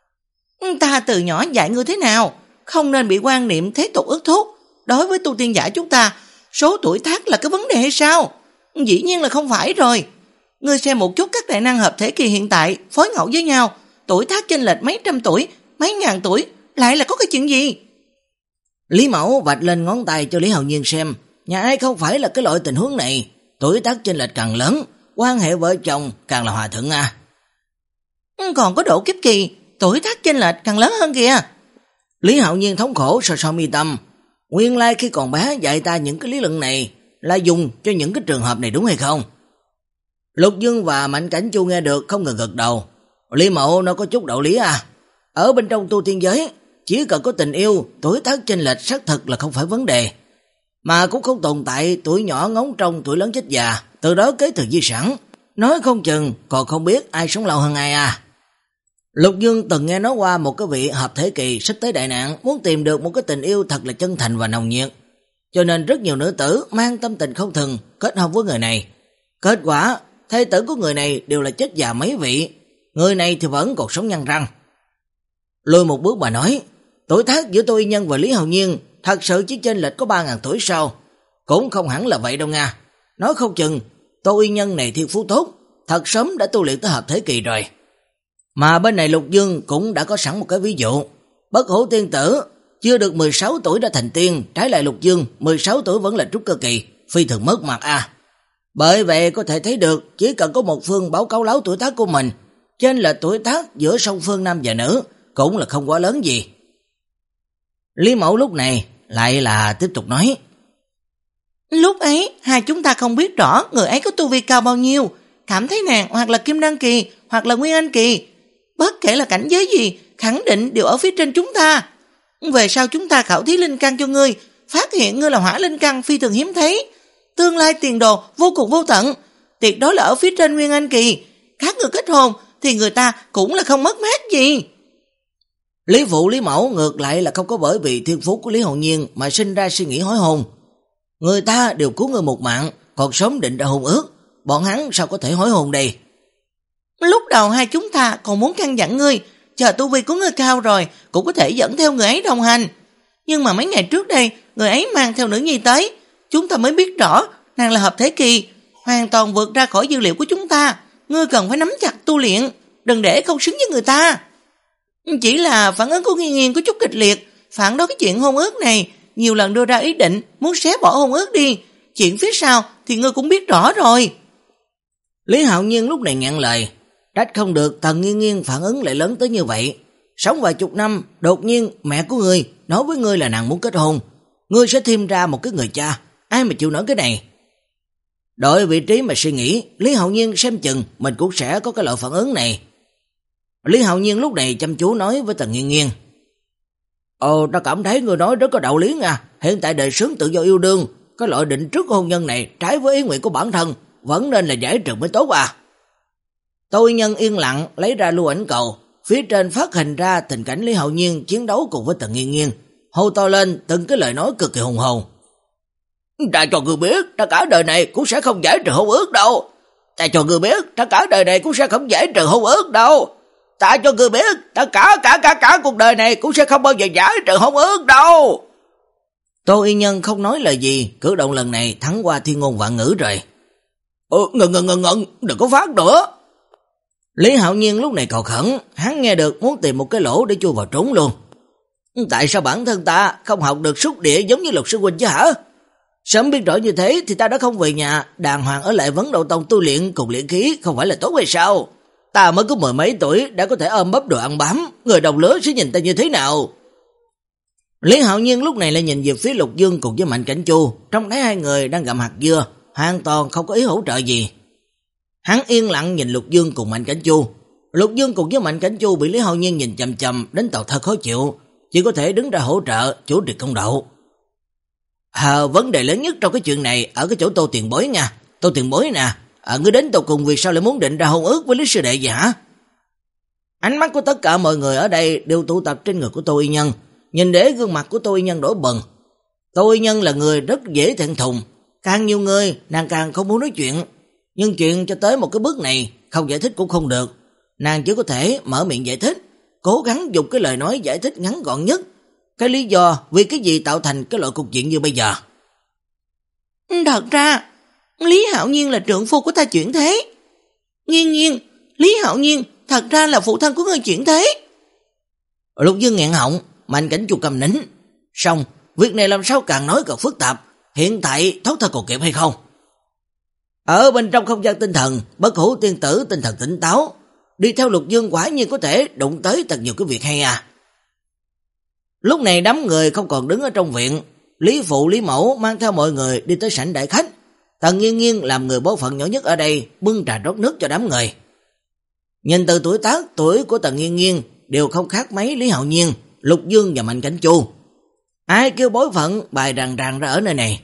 Ta từ nhỏ dạy ngươi thế nào? Không nên bị quan niệm thế tục ước thúc. Đối với tu tiên giả chúng ta, số tuổi tác là cái vấn đề hay sao? Dĩ nhiên là không phải rồi. Ngươi xem một chút các đại năng hợp thể kỳ hiện tại phối ngẫu với nhau, tuổi tác chênh lệch mấy trăm tuổi, mấy ngàn tuổi, lại là có cái chuyện gì? Lý Mẫu vạch lên ngón tay cho Lý Hạo Nhiên xem. Nhà ai không phải là cái loại tình huống này, tuổi tác chênh lệch càng lớn, quan hệ vợ chồng càng là hòa thuận à. Còn có độ kiếp kỳ, tuổi tác chênh lệch càng lớn hơn kìa. Lý Hạo Nhiên thống khổ so so mi tâm. Nguyên lai khi còn bé dạy ta những cái lý luận này là dùng cho những cái trường hợp này đúng hay không? Lục Dương và Mạnh Cảnh Chu nghe được không ngừng gật đầu. Lý Mẫu nó có chút đạo lý à. Ở bên trong tu tiên giới, chỉ cần có tình yêu, tuổi tác chênh lệch xác thực là không phải vấn đề. Mà cũng không tồn tại tuổi nhỏ ngóng trông tuổi lớn chết già, từ đó kế thừa di sản. Nói không chừng còn không biết ai sống lâu hơn ai à. Lục Dương từng nghe nói qua một cái vị hợp thể kỳ sắp tới đại nạn, muốn tìm được một cái tình yêu thật là chân thành và nồng nhiệt. Cho nên rất nhiều nữ tử mang tâm tình không thường kết hôn với người này. Kết quả, thê tử của người này đều là chết già mấy vị, người này thì vẫn còn sống nhăn răng. Lùi một bước bà nói, tuổi tác giữa Tô Y Nhân và Lý Hạo Nhiên thật sự chỉ chênh lệch có ba ngàn tuổi sao? Cũng không hẳn là vậy đâu nha. Nói không chừng, Tô Y Nhân này thiên phú tốt, thật sớm đã tu luyện tới hợp thế kỳ rồi. Mà bên này Lục Dương cũng đã có sẵn một cái ví dụ. Bất Hủ tiên tử chưa được mười sáu tuổi đã thành tiên, trái lại Lục Dương mười sáu tuổi vẫn là trúc cơ kỳ, phi thường mất mặt à. Bởi vậy có thể thấy được chỉ cần có một phương báo cáo láo tuổi tác của mình, chênh lệch tuổi tác giữa song phương nam và nữ cũng là không quá lớn gì. Lý Mẫu lúc này lại là tiếp tục nói. Lúc ấy, hai chúng ta không biết rõ người ấy có tu vi cao bao nhiêu, cảm thấy nàng hoặc là Kim Đan Kỳ, hoặc là Nguyên Anh Kỳ. Bất kể là cảnh giới gì, khẳng định đều ở phía trên chúng ta. Về sau chúng ta khảo thí linh căn cho ngươi, phát hiện ngươi là hỏa linh căn phi thường hiếm thấy. Tương lai tiền đồ vô cùng vô tận, tuyệt đối là ở phía trên Nguyên Anh Kỳ. Các người kết hôn thì người ta cũng là không mất mát gì. Lý Phụ Lý Mẫu ngược lại là không có bởi vì thiên phú của Lý Hậu Nhiên mà sinh ra suy nghĩ hối hôn. Người ta đều cứu người một mạng, còn sớm định ra hôn ước, bọn hắn sao có thể hối hôn đây? Lúc đầu hai chúng ta còn muốn căn dặn ngươi, chờ tu vi của ngươi cao rồi cũng có thể dẫn theo người ấy đồng hành. Nhưng mà mấy ngày trước đây, người ấy mang theo nữ nhi tới, chúng ta mới biết rõ nàng là hợp thể kỳ, hoàn toàn vượt ra khỏi dữ liệu của chúng ta. Ngươi cần phải nắm chặt tu luyện, đừng để không xứng với người ta. Chỉ là phản ứng của Nghiên Nghiên có chút kịch liệt, phản đối cái chuyện hôn ước này, nhiều lần đưa ra ý định muốn xé bỏ hôn ước đi. Chuyện phía sau thì ngươi cũng biết rõ rồi. Lý Hạo Nhiên lúc này ngẹn lời, trách không được Tần Nghiên Nghiên phản ứng lại lớn tới như vậy. Sống vài chục năm, đột nhiên mẹ của ngươi nói với ngươi là nàng muốn kết hôn, ngươi sẽ thêm ra một cái người cha, ai mà chịu nổi cái này? Đổi vị trí mà suy nghĩ, Lý Hạo Nhiên xem chừng mình cũng sẽ có cái loại phản ứng này. Lý Hạo Nhiên lúc này chăm chú nói với Tần Nghiên Nghiên. Ồ, ta cảm thấy người nói rất có đạo lý nha. Hiện tại đời sống tự do yêu đương, cái loại định trước hôn nhân này trái với ý nguyện của bản thân, vẫn nên là giải trừ mới tốt à. Tôi Nhân yên lặng lấy ra lưu ảnh cầu, phía trên phát hình ra tình cảnh Lý Hạo Nhiên chiến đấu cùng với Tần Nghiên Nghiên, hô to lên từng cái lời nói cực kỳ hùng hồn. Ta cho ngươi biết, ta cả đời này cũng sẽ không giải trừ hôn ước đâu. Ta cho ngươi biết, ta cả đời này cũng sẽ không giải trừ hôn ước đâu. Ta cho ngươi biết, ta cả cả cả cả cuộc đời này cũng sẽ không bao giờ giải trừ hôn ước đâu. Tô Y Nhân không nói lời gì, cử động lần này thắng qua thiên ngôn vạn ngữ rồi. Ừ, ngừng ngừng ngừng ngừng, đừng có phát nữa. Lý Hạo Nhiên lúc này cầu khẩn, hắn nghe được muốn tìm một cái lỗ để chui vào trốn luôn. Tại sao bản thân ta không học được xúc địa giống như Lục sư huynh chứ hả? Sớm biết rõ như thế thì ta đã không về nhà, đàng hoàng ở lại Vấn Đậu Tông tu luyện cùng luyện khí không phải là tốt hay sao? Ta mới có mười mấy tuổi đã có thể ôm bắp đồ ăn bám, người đồng lứa sẽ nhìn ta như thế nào? Lý Hạo Nhiên lúc này lại nhìn về phía Lục Dương cùng với Mạnh Cảnh Chu, trông thấy hai người đang gặm hạt dưa, hoàn toàn không có ý hỗ trợ gì. Hắn yên lặng nhìn Lục Dương cùng Mạnh Cảnh Chu. Lục Dương cùng với Mạnh Cảnh Chu bị Lý Hạo Nhiên nhìn chằm chằm đến tàu thật khó chịu, chỉ có thể đứng ra hỗ trợ chủ trì công đậu. À, vấn đề lớn nhất trong cái chuyện này ở cái chỗ Tô Tiền Bối nha. Tô Tiền Bối nè, à, ngươi đến tàu cùng vì sao lại muốn định ra hôn ước với Lý sư đệ vậy hả? Ánh mắt của tất cả mọi người ở đây đều tụ tập trên người của Tô Y Nhân, nhìn để gương mặt của Tô Y Nhân đổi bừng. Tô Y Nhân là người rất dễ thẹn thùng, càng nhiều người nàng càng không muốn nói chuyện, nhưng chuyện cho tới một cái bước này không giải thích cũng không được, nàng chỉ có thể mở miệng giải thích, cố gắng dùng cái lời nói giải thích ngắn gọn nhất cái lý do vì cái gì tạo thành cái loại cục diện như bây giờ. Thật ra Lý Hạo Nhiên là trượng phu của ta chuyển thế. Nghiên Nghiên, Lý Hạo Nhiên thật ra là phụ thân của ngươi chuyển thế. Lục Dương nghẹn họng, Mạnh Cảnh Chu cầm nín. Xong, việc này làm sao càng nói càng phức tạp, hiện tại thoát thân còn kịp hay không? Ở bên trong không gian tinh thần, Bất Hủ tiên tử tinh thần tỉnh táo, đi theo Lục Dương quả nhiên có thể đụng tới thật nhiều cái việc hay à. Lúc này đám người không còn đứng ở trong viện, Lý Phụ Lý Mẫu mang theo mọi người đi tới sảnh đại khách. Tần Nghiên Nghiên làm người bố phận nhỏ nhất ở đây, bưng trà rót nước cho đám người. Nhìn từ tuổi tác, tuổi của Tần Nghiên Nghiên đều không khác mấy Lý Hạo Nhiên, Lục Dương và Mạnh Cảnh Chu. Ai kêu bối phận bài ràng ràng ra ở nơi này.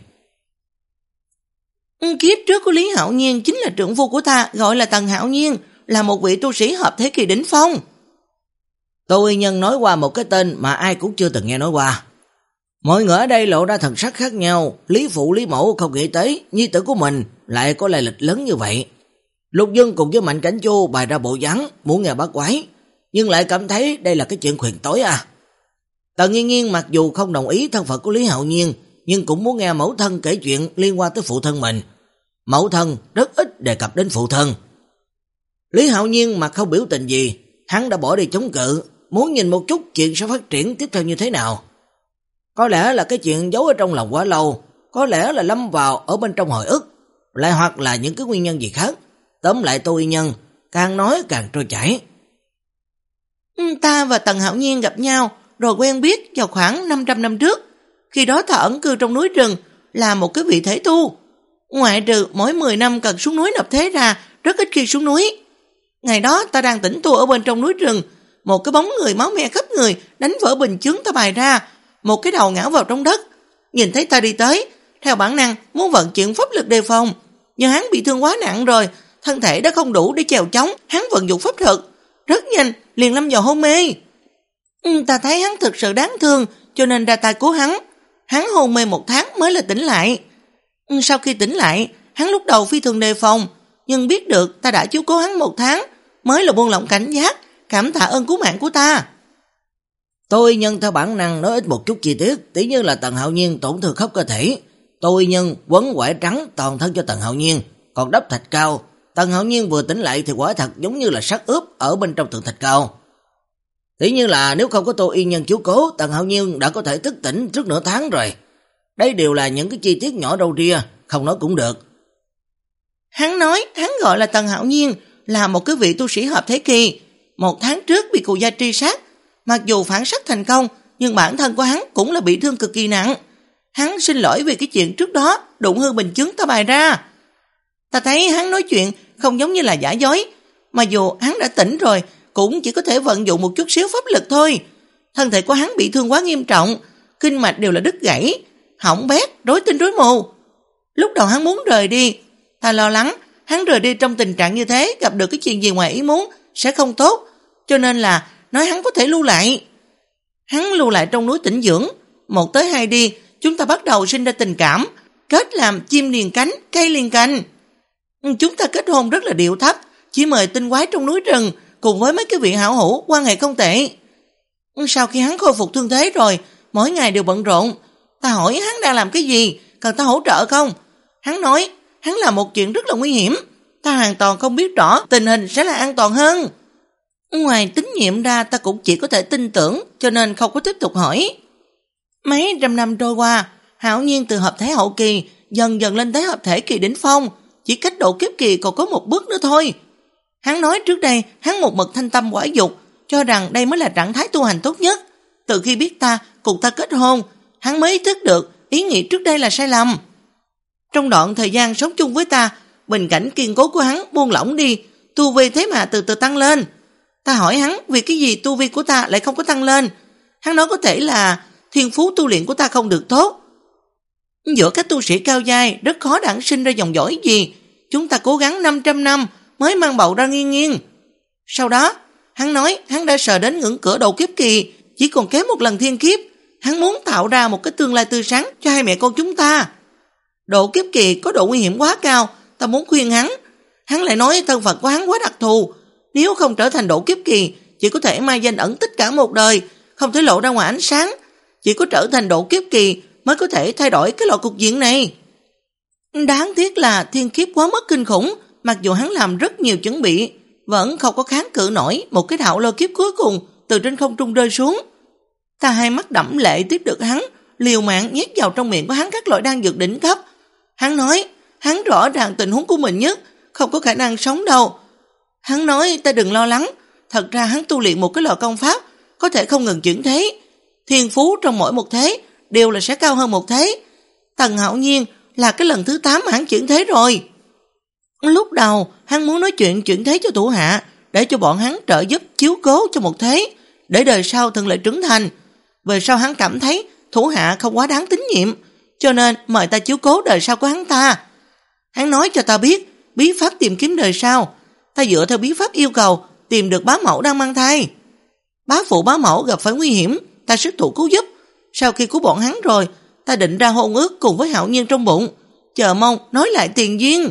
Kiếp trước của Lý Hạo Nhiên chính là trưởng phu của ta, gọi là Tần Hạo Nhiên, là một vị tu sĩ hợp thế kỳ đỉnh phong. Tô Y Nhân nói qua một cái tên mà ai cũng chưa từng nghe nói qua. Mọi người ở đây lộ ra thần sắc khác nhau. Lý Phụ Lý Mẫu không nghĩ tới nhi tử của mình lại có lai lịch lớn như vậy. Lục Dương cùng với Mạnh Cảnh Chu bày ra bộ dáng muốn nghe bát quái, nhưng lại cảm thấy đây là cái chuyện khuyên tối à. Tần Nghiên Nghiên mặc dù không đồng ý thân phận của Lý Hạo Nhiên, nhưng cũng muốn nghe mẫu thân kể chuyện liên quan tới phụ thân mình. Mẫu thân rất ít đề cập đến phụ thân. Lý Hạo Nhiên mặt không biểu tình gì, hắn đã bỏ đi chống cự, muốn nhìn một chút chuyện sẽ phát triển tiếp theo như thế nào. Có lẽ là cái chuyện giấu ở trong lòng quá lâu, có lẽ là lâm vào ở bên trong hồi ức. lại hoặc là những cái nguyên nhân gì khác. Tóm lại Tô Y Nhân càng nói càng trôi chảy. Ta và Tần Hạo Nhiên gặp nhau rồi quen biết vào khoảng năm trăm năm trước. Khi đó ta ẩn cư trong núi rừng, là một cái vị thể tu. Ngoại trừ mỗi mười năm cần xuống núi nộp thế ra, rất ít khi xuống núi. Ngày đó ta đang tĩnh tu ở bên trong núi rừng, một cái bóng người máu me khắp người đánh vỡ bình chướng ta bày ra, một cái đầu ngã vào trong đất. Nhìn thấy ta đi tới, theo bản năng muốn vận chuyển pháp lực đề phòng, nhưng hắn bị thương quá nặng rồi, thân thể đã không đủ để chèo chống, hắn vận dụng pháp lực rất nhanh liền lâm vào hôn mê. Ừ, ta thấy hắn thực sự đáng thương, cho nên ra tay cứu hắn. Hắn hôn mê một tháng mới là tỉnh lại. Ừ, sau khi tỉnh lại, hắn lúc đầu phi thường đề phòng, nhưng biết được ta đã chiếu cố hắn một tháng, mới là buông lỏng cảnh giác, cảm tạ ơn cứu mạng của ta. Tôi nhân theo bản năng nói ít một chút chi tiết, tỉ như là Tần Hạo Nhiên tổn thương khắp cơ thể. Tôi nhân quấn quải trắng toàn thân cho Tần Hạo Nhiên, còn đắp thạch cao. Tần Hạo Nhiên vừa tỉnh lại thì quả thật giống như là sắt ướp ở bên trong tượng thạch cao. Tỉ như là nếu không có Tô Y Nhân chiếu cố, Tần Hạo Nhiên đã có thể thức tỉnh trước nửa tháng rồi. Đây đều là những cái chi tiết nhỏ đâu ria, không nói cũng được. Hắn nói hắn gọi là Tần Hạo Nhiên, là một cái vị tu sĩ hợp thế kỳ. Một tháng trước bị cụ gia truy sát, mặc dù phản sát thành công, nhưng bản thân của hắn cũng là bị thương cực kỳ nặng. Hắn xin lỗi vì cái chuyện trước đó đụng hư bình chứng ta bày ra. Ta thấy hắn nói chuyện không giống như là giả dối, mà dù hắn đã tỉnh rồi cũng chỉ có thể vận dụng một chút xíu pháp lực thôi. Thân thể của hắn bị thương quá nghiêm trọng, kinh mạch đều là đứt gãy, hỏng bét, rối tinh rối mù. Lúc đầu hắn muốn rời đi, ta lo lắng hắn rời đi trong tình trạng như thế gặp được cái chuyện gì ngoài ý muốn sẽ không tốt, cho nên là nói hắn có thể lưu lại. Hắn lưu lại trong núi tĩnh dưỡng, một tới hai đi, chúng ta bắt đầu sinh ra tình cảm, kết làm chim liền cánh, cây liền cành. Chúng ta kết hôn rất là điệu thấp, chỉ mời tinh quái trong núi rừng cùng với mấy cái vị hảo hữu, quan hệ không tệ. Sau khi hắn khôi phục thương thế rồi, mỗi ngày đều bận rộn. Ta hỏi hắn đang làm cái gì, cần ta hỗ trợ không? Hắn nói hắn làm một chuyện rất là nguy hiểm, ta hoàn toàn không biết rõ tình hình sẽ là an toàn hơn. Ngoài tín nhiệm ra ta cũng chỉ có thể tin tưởng, cho nên không có tiếp tục hỏi. Mấy trăm năm trôi qua, Hạo Nhiên từ hợp thể hậu kỳ dần dần lên tới hợp thể kỳ đỉnh phong, chỉ cách độ kiếp kỳ còn có một bước nữa thôi. Hắn nói trước đây hắn một mực thanh tâm quả dục, cho rằng đây mới là trạng thái tu hành tốt nhất. Từ khi biết ta cùng ta kết hôn, hắn mới ý thức được ý nghĩ trước đây là sai lầm. Trong đoạn thời gian sống chung với ta, bình cảnh kiên cố của hắn buông lỏng đi, tu vi thế mà từ từ tăng lên. Ta hỏi hắn vì cái gì tu vi của ta lại không có tăng lên. Hắn nói có thể là thiên phú tu luyện của ta không được tốt. Giữa các tu sĩ cao giai rất khó đản sinh ra dòng dõi gì. Chúng ta cố gắng năm trăm năm mới mang bầu ra nghiêng nghiêng. Sau đó, hắn nói hắn đã sờ đến ngưỡng cửa độ kiếp kỳ, chỉ còn kém một lần thiên kiếp. Hắn muốn tạo ra một cái tương lai tươi sáng cho hai mẹ con chúng ta. Độ kiếp kỳ có độ nguy hiểm quá cao, ta muốn khuyên hắn. Hắn lại nói thân phận của hắn quá đặc thù. Nếu không trở thành độ kiếp kỳ, chỉ có thể mai danh ẩn tích cả một đời, không thể lộ ra ngoài ánh sáng. Chỉ có trở thành độ kiếp kỳ mới có thể thay đổi cái loại cục diện này. Đáng tiếc là thiên kiếp quá mức kinh khủng, mặc dù hắn làm rất nhiều chuẩn bị, vẫn không có kháng cự nổi một cái đạo lôi kiếp cuối cùng từ trên không trung rơi xuống. Ta hai mắt đẫm lệ tiếp được hắn, liều mạng nhét vào trong miệng của hắn các loại đan dược đỉnh cấp. Hắn nói, hắn rõ ràng tình huống của mình nhất, không có khả năng sống đâu. Hắn nói ta đừng lo lắng, thật ra hắn tu luyện một cái loại công pháp, có thể không ngừng chuyển thế. Thiên phú trong mỗi một thế đều là sẽ cao hơn một thế. Tần Hạo Nhiên là cái lần thứ tám hắn chuyển thế rồi. Lúc đầu hắn muốn nói chuyện chuyển thế cho thủ hạ, để cho bọn hắn trợ giúp chiếu cố cho một thế, để đời sau thuận lợi trưởng thành. Về sau hắn cảm thấy thủ hạ không quá đáng tín nhiệm, cho nên mời ta chiếu cố đời sau của hắn ta. Hắn nói cho ta biết bí pháp tìm kiếm đời sau. Ta dựa theo bí pháp yêu cầu tìm được bá mẫu đang mang thai. Bá phụ bá mẫu gặp phải nguy hiểm, ta xuất thủ cứu giúp. Sau khi cứu bọn hắn rồi, ta định ra hôn ước cùng với Hạo Nhiên trong bụng, chờ mong nói lại tiền duyên.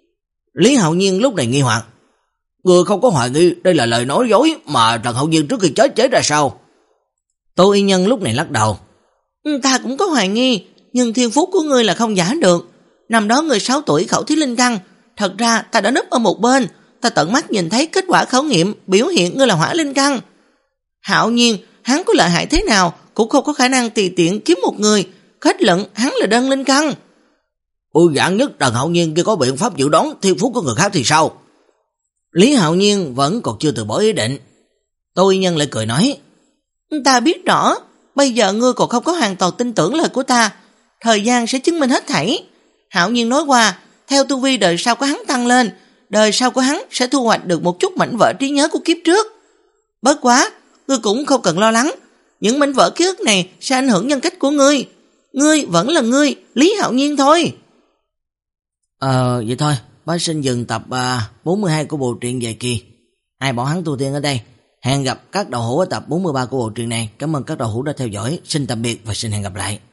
Lý Hạo Nhiên lúc này nghi hoặc, người không có hoài nghi đây là lời nói dối mà Trần Hạo Nhiên trước khi chết chế ra sao? Tô Y Nhân lúc này lắc đầu, ta cũng có hoài nghi, nhưng thiên phú của ngươi là không giả được. Năm đó người sáu tuổi khẩu thí linh căn, thật ra ta đã núp ở một bên, ta tận mắt nhìn thấy kết quả khảo nghiệm biểu hiện ngươi là hỏa linh căn. Hạo Nhiên hắn có lợi hại thế nào cũng không có khả năng tùy tiện kiếm một người, kết luận hắn là đơn linh căn. Ôi dạng nhất Trần Hạo Nhiên kia có biện pháp dự đoán thiên phú của người khác thì sao? Lý Hạo Nhiên vẫn còn chưa từ bỏ ý định. Tô Y Nhân lại cười nói, ta biết rõ, bây giờ ngươi còn không có hoàn toàn tin tưởng lời của ta, thời gian sẽ chứng minh hết thảy. Hạo Nhiên nói qua, theo tu vi đời sau của hắn tăng lên, đời sau của hắn sẽ thu hoạch được một chút mảnh vỡ trí nhớ của kiếp trước. Bất quá, ngươi cũng không cần lo lắng, những mảnh vỡ ký ức này sẽ ảnh hưởng nhân cách của ngươi. Ngươi vẫn là ngươi, Lý Hạo Nhiên thôi. Ờ, vậy thôi, bác xin dừng tập uh, bốn mươi hai của bộ truyện dài kỳ. Ai bảo hắn tu tiên ở đây. Hẹn gặp các đầu hữu ở tập bốn mươi ba của bộ truyện này. Cảm ơn các đầu hữu đã theo dõi. Xin tạm biệt và xin hẹn gặp lại.